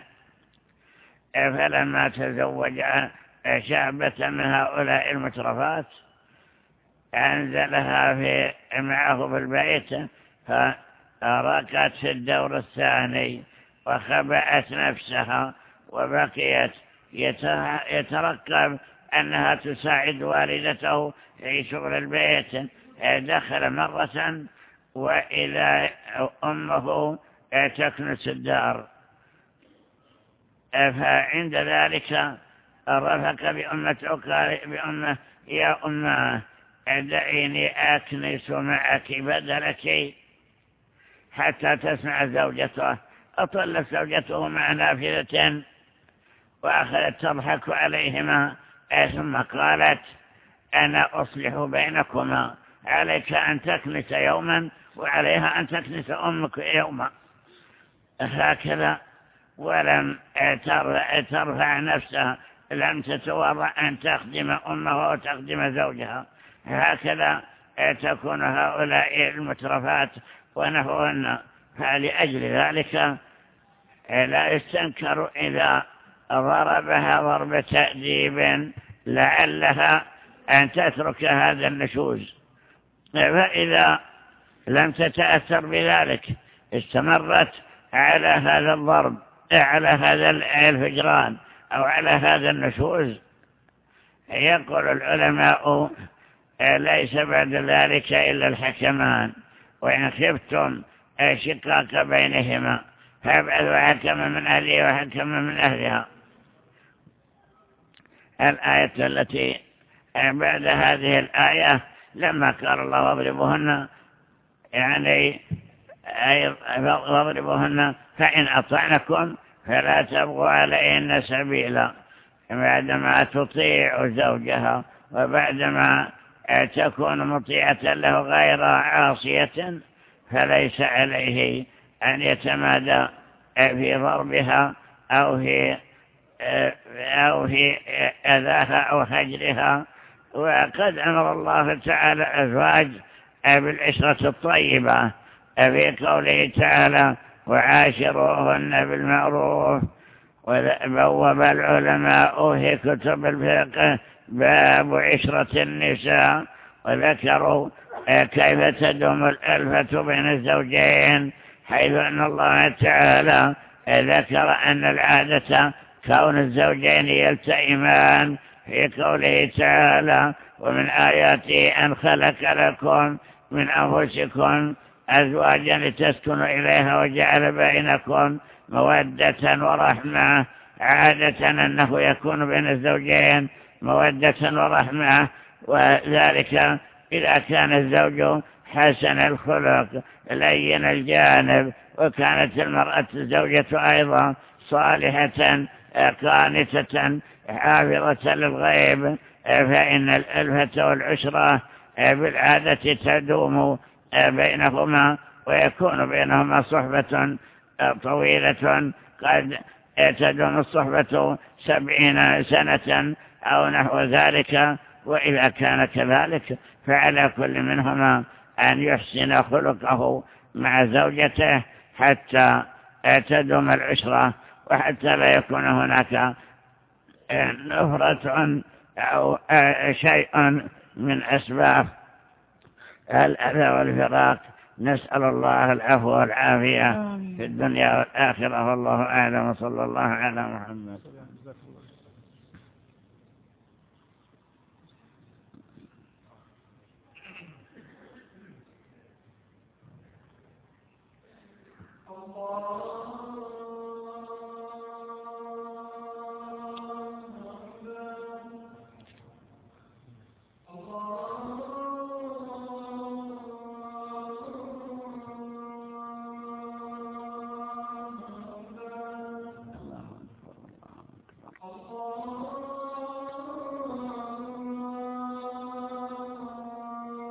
فلما تزوج شابة من هؤلاء المترفات أنزلها في معه في البيت، فرقت في الدور الثاني وخبأت نفسها وبقيت يترقب أنها تساعد والدته في شغل البيت. دخل مرة وإلى أمه تكنس الدار، فعند ذلك رفق بأمته وقال بأمه يا أمه دعيني أكنس معك بدلك. حتى تسمع زوجته. أطلت زوجته مع نافذة وأخذت تضحك عليهما، ثم قالت أنا أصلح بينكما، عليك أن تكنس يوما وعليها أن تكنس أمك يوما. هكذا، ولم ترفع نفسها، لم تتورع أن تخدم أمها وتخدم زوجها. هكذا تكون هؤلاء المترفات ونحوهن. فلأجل ذلك لا يستنكر إذا ضربها ضرب تأديب لعلها أن تترك هذا النشوز. فإذا لم تتأثر بذلك استمرت على هذا الضرب، على هذا الفجران أو على هذا النشوز، يقول العلماء ليس بعد ذلك إلا الحكمان، وإن خفتم شقاق بينهما فابعثوا حكما من أهله وحكما من أهلها. الآية التي بعد هذه الآية لما قال الله واضربوهن، يعني واضربوهن فإن أطعنكم فلا تبغوا عليهن سبيلا، بعدما تطيع زوجها وبعدما تكون مطيعة له غير عاصية فليس عليه أن يتمادى في ضربها أو في أو في أذاها أو هجرها. وقد أمر الله تعالى الأزواج بالعشرة الطيبة في قوله تعالى وعاشروهن بالمعروف. وبوب العلماء في كتب الفقه باب عشرة النساء، وذكروا كيف تدوم الألفة بين الزوجين، حيث أن الله تعالى ذكر أن العادة كون الزوجين يلتئمان في قوله تعالى ومن آياته أن خلق لكم من أنفسكم أزواجا لتسكنوا إليها وجعل بينكم مودة ورحمة. عادة أنه يكون بين الزوجين مودة ورحمة، وذلك إذا كان الزوج حسن الخلق لين الجانب، وكانت المرأة الزوجة أيضا صالحة قانتة حافظة للغيب، فإن الألفة والعشرة بالعادة تدوم بينهما، ويكون بينهما صحبة طويلة قد تدوم الصحبة سبعين سنة أو نحو ذلك. وإذا كان كذلك فعلى كل منهما أن يحسن خلقه مع زوجته حتى تدوم العشرة، وحتى لا يكون هناك نفرة أو شيء من أسباب الأذى والفراق. نسأل الله العفو والعافية في الدنيا والآخرة، والله أعلم، وصلى الله على محمد.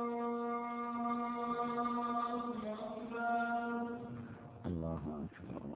الله أكبر.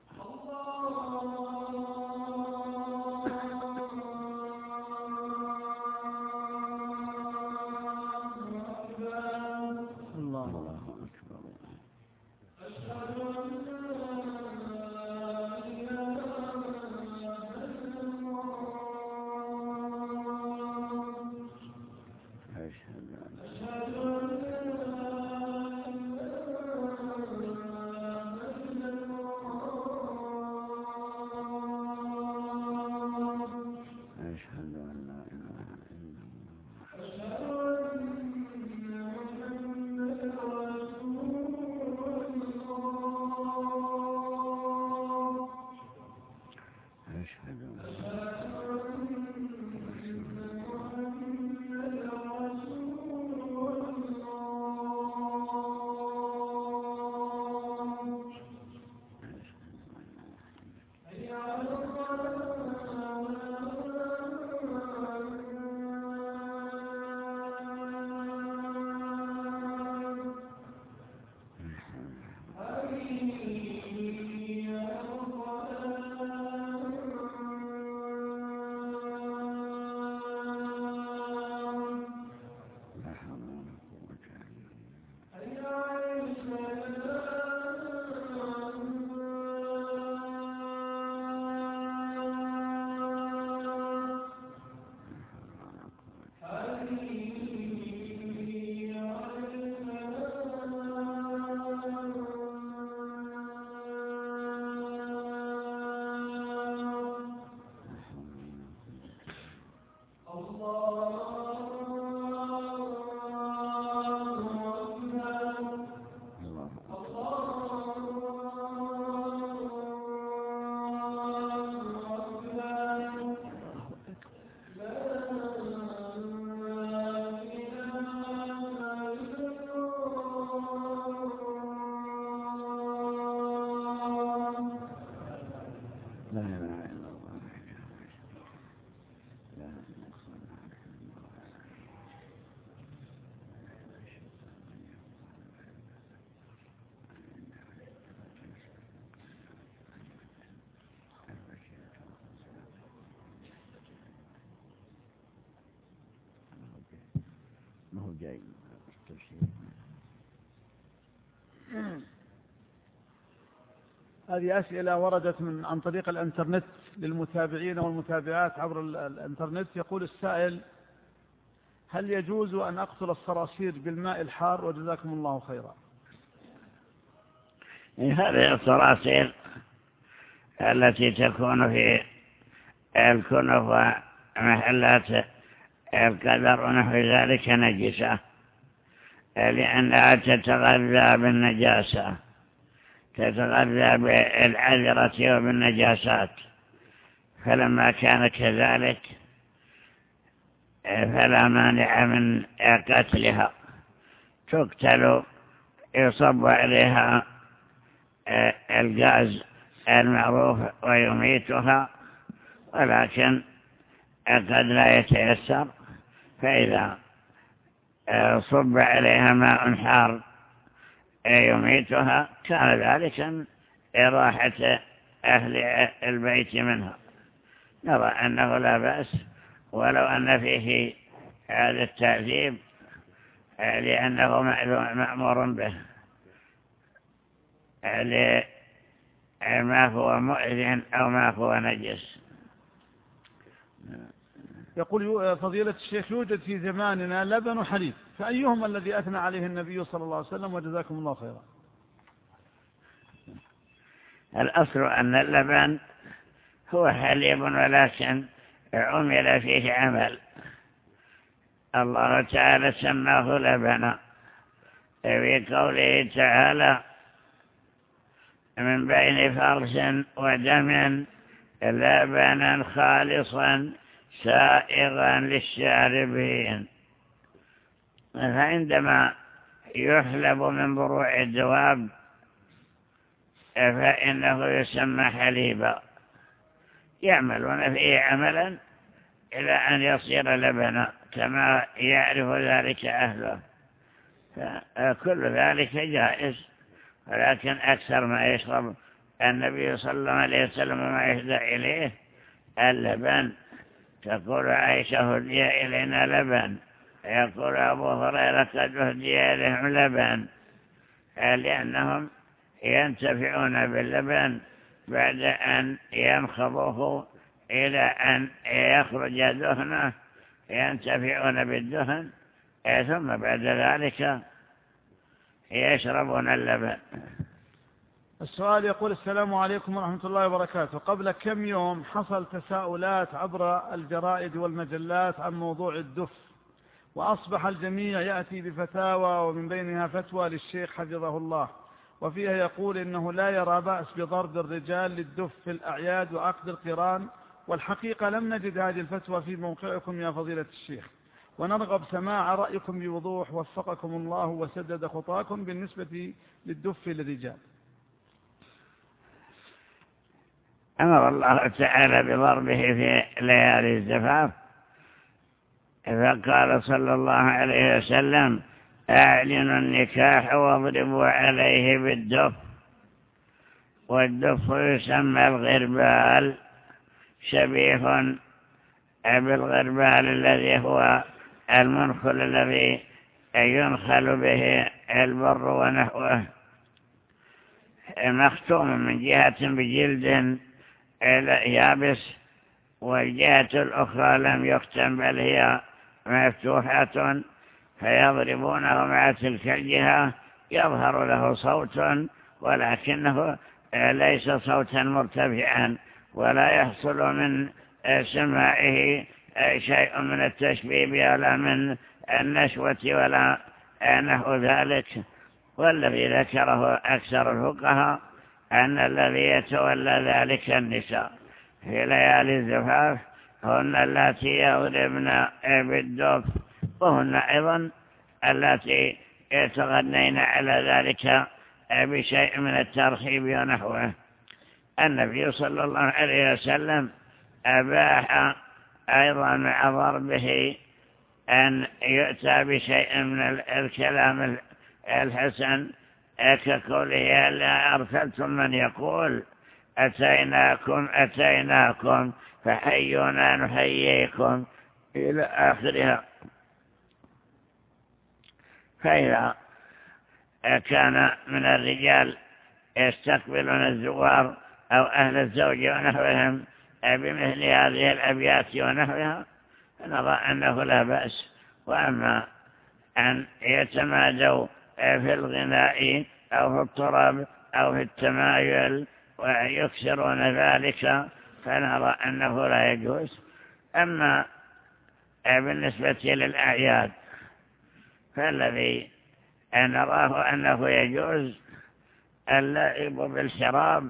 جاي. هذه أسئلة وردت من عن طريق الإنترنت للمتابعين والمتابعات عبر الإنترنت. يقول السائل: هل يجوز أن أقتل الصراصير بالماء الحار؟ وجزاكم الله خيرا. هذه الصراصير التي تكون في الكنف ومحلات القدر ونحو ذلك نجسة، لأنها تتغذى بالنجاسة، تتغذى بالعذرة وبالنجاسات، فلما كان كذلك فلا مانع من قتلها. تقتل، يصب عليها الغاز المعروف ويميتها، ولكن قد لا يتيسر، فإذا صب عليها ماء حار يميتها كان ذلك من إراحة أهل البيت منها. نرى أنه لا بأس، ولو أن فيه هذا التعذيب لأنه مأمور به، ما هو مؤذن أو ما هو نجس. يقول فضيلة الشيخ: يوجد في زماننا لبن وحليب، فأيهما الذي أثنى عليه النبي صلى الله عليه وسلم؟ وجزاكم الله خيرا. الأصل أن اللبن هو حليب، ولكن عمل فيه عمل. الله تعالى سماه لبنا في قوله تعالى: من بين فرث ودم لبنا خالصا سائغا للشاربين. فعندما يحلب من بروع الدواب فإنه يسمى حليبا، يعملون فيه عملا إلى أن يصير لبنا كما يعرف ذلك أهله، فكل ذلك جائز، ولكن أكثر ما يشرب النبي صلى الله عليه وسلم ما يهدى إليه اللبن. تقول عائشة: هدي إلينا لبن. يقول أبو هريرة: قد هدي إليهم لبن، لأنهم ينتفعون باللبن بعد أن ينخضوه إلى أن يخرج دهنه، ينتفعون بالدهن، ثم بعد ذلك يشربون اللبن. السؤال يقول: السلام عليكم ورحمة الله وبركاته. قبل كم يوم حصل تساؤلات عبر الجرائد والمجلات عن موضوع الدف، وأصبح الجميع يأتي بفتاوى، ومن بينها فتوى للشيخ حفظه الله، وفيها يقول إنه لا يرى بأس بضرب الرجال للدف في الأعياد وعقد القران، والحقيقة لم نجد هذه الفتوى في موقعكم يا فضيلة الشيخ، ونرغب سماع رأيكم بوضوح وفقكم الله وسدد خطاكم بالنسبة للدف للرجال. أمر الله تعالى بضربه في ليالي الزفاف، فقال صلى الله عليه وسلم: أعلنوا النكاح واضربوا عليه بالدف. والدف يسمى الغربال، شبيه بالغربال الذي هو المنخل الذي ينخل به البر ونحوه، مختوم من جهة بجلد يابس، والجهة الأخرى لم يختم بل هي مفتوحة، فيضربونه مع تلك الجهة، يظهر له صوت ولكنه ليس صوتا مرتفعا، ولا يحصل من سماعه شيء من التشبيب ولا من النشوة ولا نحو ذلك. والذي ذكره أكثر الفقهاء أن الذي يتولى ذلك النساء في ليالي الزفاف هن اللاتي يضربن بالدف، وهن أيضا اللاتي يتغنين على ذلك بشيء من الترحيب ونحوه. النبي صلى الله عليه وسلم أباح أيضا مع ضربه أن يؤتى بشيء من الكلام الحسن، كقوله: لا أرسلتم من يقول أتيناكم أتيناكم فحيونا نحييكم، إلى آخرها. فإذا كان من الرجال يستقبلون الزوار أو أهل الزوج ونحوهم بمثل هذه الأبيات ونحوها فنرى أنه لا بأس. وأما أن يتمادوا في الغناء أو في الطرب أو في التمايل ويكسرون ذلك فنرى أنه لا يجوز. أما بالنسبة للأعياد فالذي نراه أنه يجوز اللعب بالشراب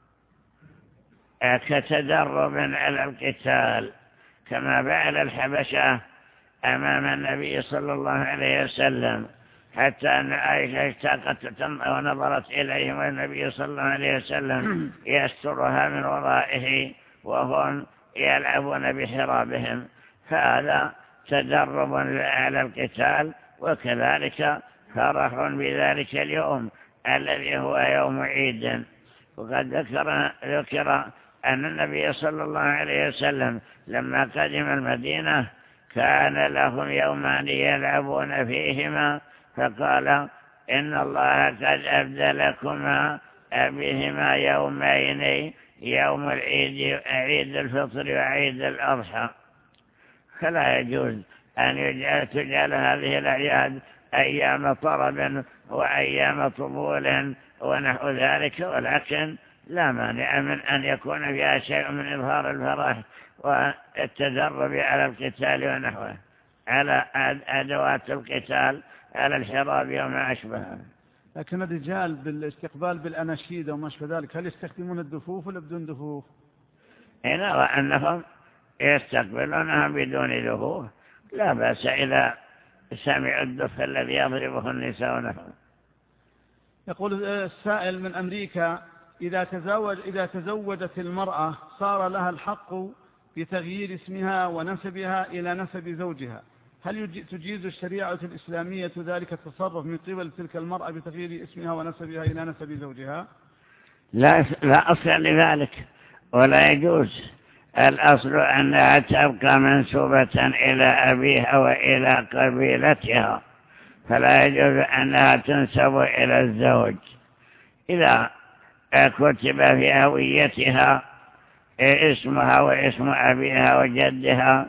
كتدرب على القتال كما فعل الحبشة أمام النبي صلى الله عليه وسلم، حتى أن عائشة اشتاقت ونظرت إليهم والنبي صلى الله عليه وسلم يسترها من ورائه وهم يلعبون بحرابهم، فهذا تدرب على القتال. وكذلك فرح بذلك اليوم الذي هو يوم عيد. وقد ذكر, ذكر أن النبي صلى الله عليه وسلم لما قدم المدينة كان لهم يومان يلعبون فيهما، فقال إن الله قد أبدلكما بهما يومين يوم العيد عيد الفطر وعيد الأضحى. فلا يجوز أن تجعل هذه الأعياد أيام طرب وأيام طبول ونحو ذلك، ولكن لا مانع من أن يكون فيها شيء من إظهار الفرح والتدرب على القتال ونحوه، على أدوات القتال، على الحراب وما أشبهه. لكن الرجال بالاستقبال بالأناشيد وما أشبه ذلك هل يستخدمون الدفوف ولا بدون دفوف؟ نرى أنهم يستقبلونها بدون دفوف، لا بأس إذا سمعوا الدف الذي يضربه النساء ونحوه. يقول السائل من أمريكا: إذا تزوج إذا تزوجت المرأة صار لها الحق بتغيير اسمها ونسبها إلى نسب زوجها، هل تجيز الشريعة الإسلامية ذلك التصرف من قبل تلك المرأة بتغيير اسمها ونسبها إلى نسب زوجها؟ لا لا أصل لذلك ولا يجوز. الأصل أنها تبقى منسوبة إلى أبيها وإلى قبيلتها، فلا يجوز أنها تنسب إلى الزوج. إذا كتب في هويتها اسمها واسم أبيها وجدها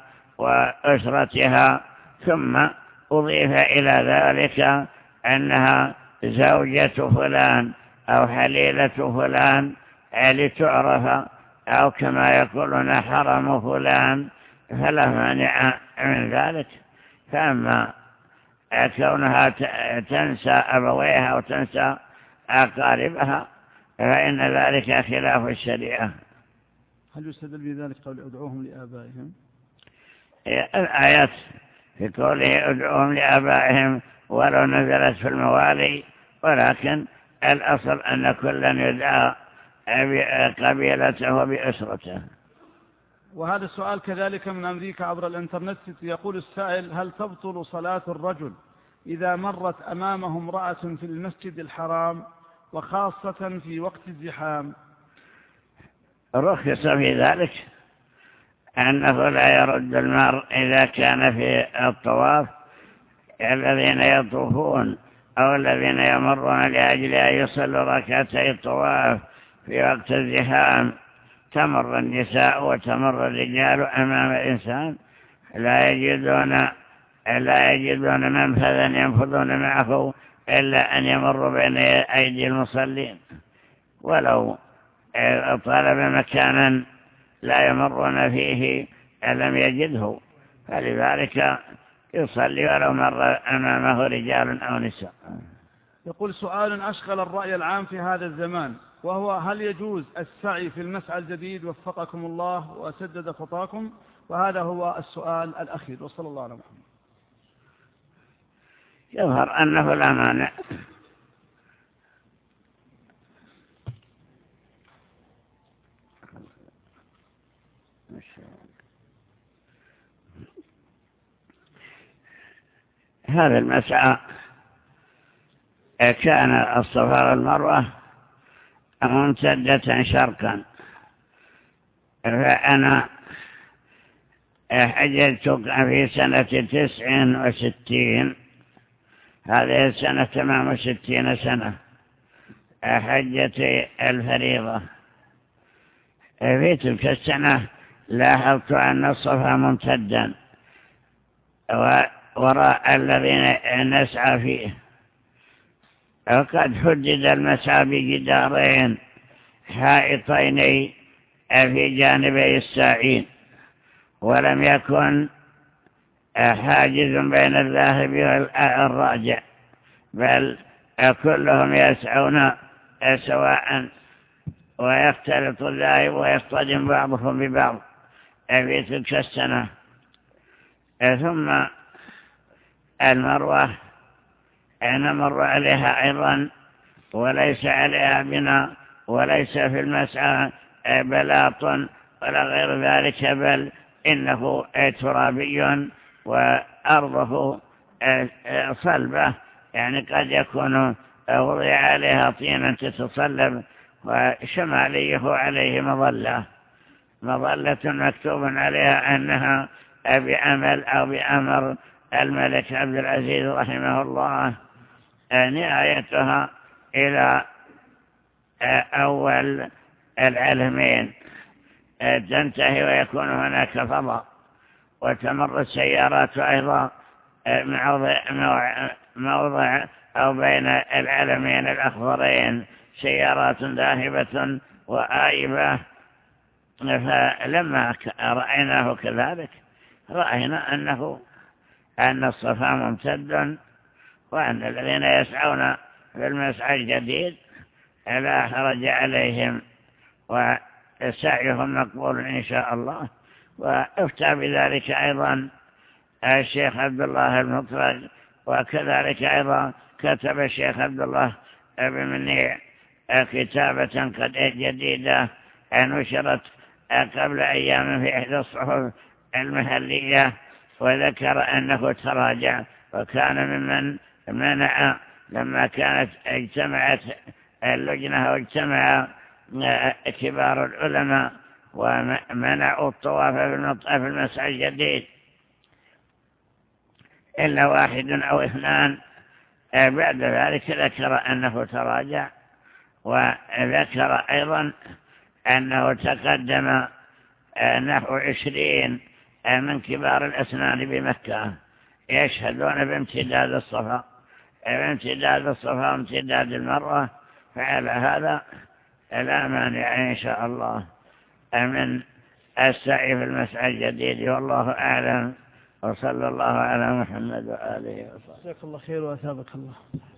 وأسرتها ثم أضيف إلى ذلك أنها زوجة فلان أو حليلة فلان لتعرف، أو كما يقولون حرم فلان، فلا مانع من ذلك. فأما كونها تنسى أبويها وتنسى أقاربها فإن ذلك خلاف الشريعة. هل يستدل بذلك قول ادعوهم لآبائهم؟ الآيات في قوله ادعوهم لآبائهم ولو نزلت في الموالي، ولكن الأصل أن كلا يدعى بقبيلته وبأسرته. وهذا السؤال كذلك من أمريكا عبر الإنترنت. يقول السائل: هل تبطل صلاة الرجل إذا مرت أمامه امرأة في المسجد الحرام وخاصة في وقت الزحام؟ رخص في ذلك أنه لا يرد المرء إذا كان في الطواف، الذين يطوفون أو الذين يمرون لأجل أن يصلوا ركعتي الطواف في وقت الزحام، تمر النساء وتمر الرجال أمام الإنسان لا يجدون لا يجدون منفذا ينفذون معه إلا أن يمروا بين أيدي المصلين، ولو طلب مكانا لا يمرون فيه لم يجده، فلذلك يصلي ولو مر أمامه رجال أو نساء. يقول: سؤال أشغل الرأي العام في هذا الزمان، وهو: هل يجوز السعي في المسعى الجديد وفقكم الله وسدد خطاكم؟ وهذا هو السؤال الأخير، وصلى الله على محمد. يظهر أنه لا مانع. هذا المسعى كان الصفا والمروة ممتدة شرقا، فأنا حججت في سنة تسع وستين هذه السنة تمام ستين سنة حجة الفريضة. في تلك السنة لاحظت أن الصفا ممتدا وراء الذين نسعى فيه، وقد حدد المسعى بجدارين حائطين في جانبي الساعين، ولم يكن حاجز بين الذاهب والراجع، بل كلهم يسعون سواء، ويختلط الذاهب ويصطدم بعضهم ببعض في تلك السنة. ثم المروة نمر عليها أيضا وليس عليها بناء، وليس في المسعى بلاط ولا غير ذلك، بل إنه ترابي وأرضه صلبة، يعني قد يكون وضع عليها طينا تتصلب، وشماليه عليه مظلة مظلة مكتوب عليها أنها بأمل أو بأمر الملك عبد العزيز رحمه الله، نهايتها إلى أول العلمين تنتهي ويكون هناك فضاء، وتمر السيارات أيضا موضع أو بين العلمين الأخضرين سيارات ذاهبة وآيبة. فلما رأيناه كذلك رأينا أنه أن الصفا ممتد، وأن الذين يسعون في المسعى الجديد لا حرج عليهم وسعيهم مقبول إن شاء الله. وافتى بذلك أيضا الشيخ عبد الله المطرد، وكذلك أيضا كتب الشيخ عبد الله بن منيع كتابة قد جديدة نشرت قبل أيام في إحدى الصحف المحلية، وذكر أنه تراجع وكان ممن منع لما كانت اجتمعت اللجنة واجتمع كبار العلماء ومنعوا الطواف في المسعى الجديد، إلا واحد أو اثنان. بعد ذلك ذكر أنه تراجع، وذكر أيضا أنه تقدم نحو عشرين من كبار الأسنان بمكة يشهدون بامتداد الصفا بامتداد الصفا وامتداد المروة. فعلى هذا لا مانع إن شاء الله من السعي في المسعى الجديد، والله أعلم، وصلى الله على محمد وآله وصحبه. جزاك الله خير وأثابك الله.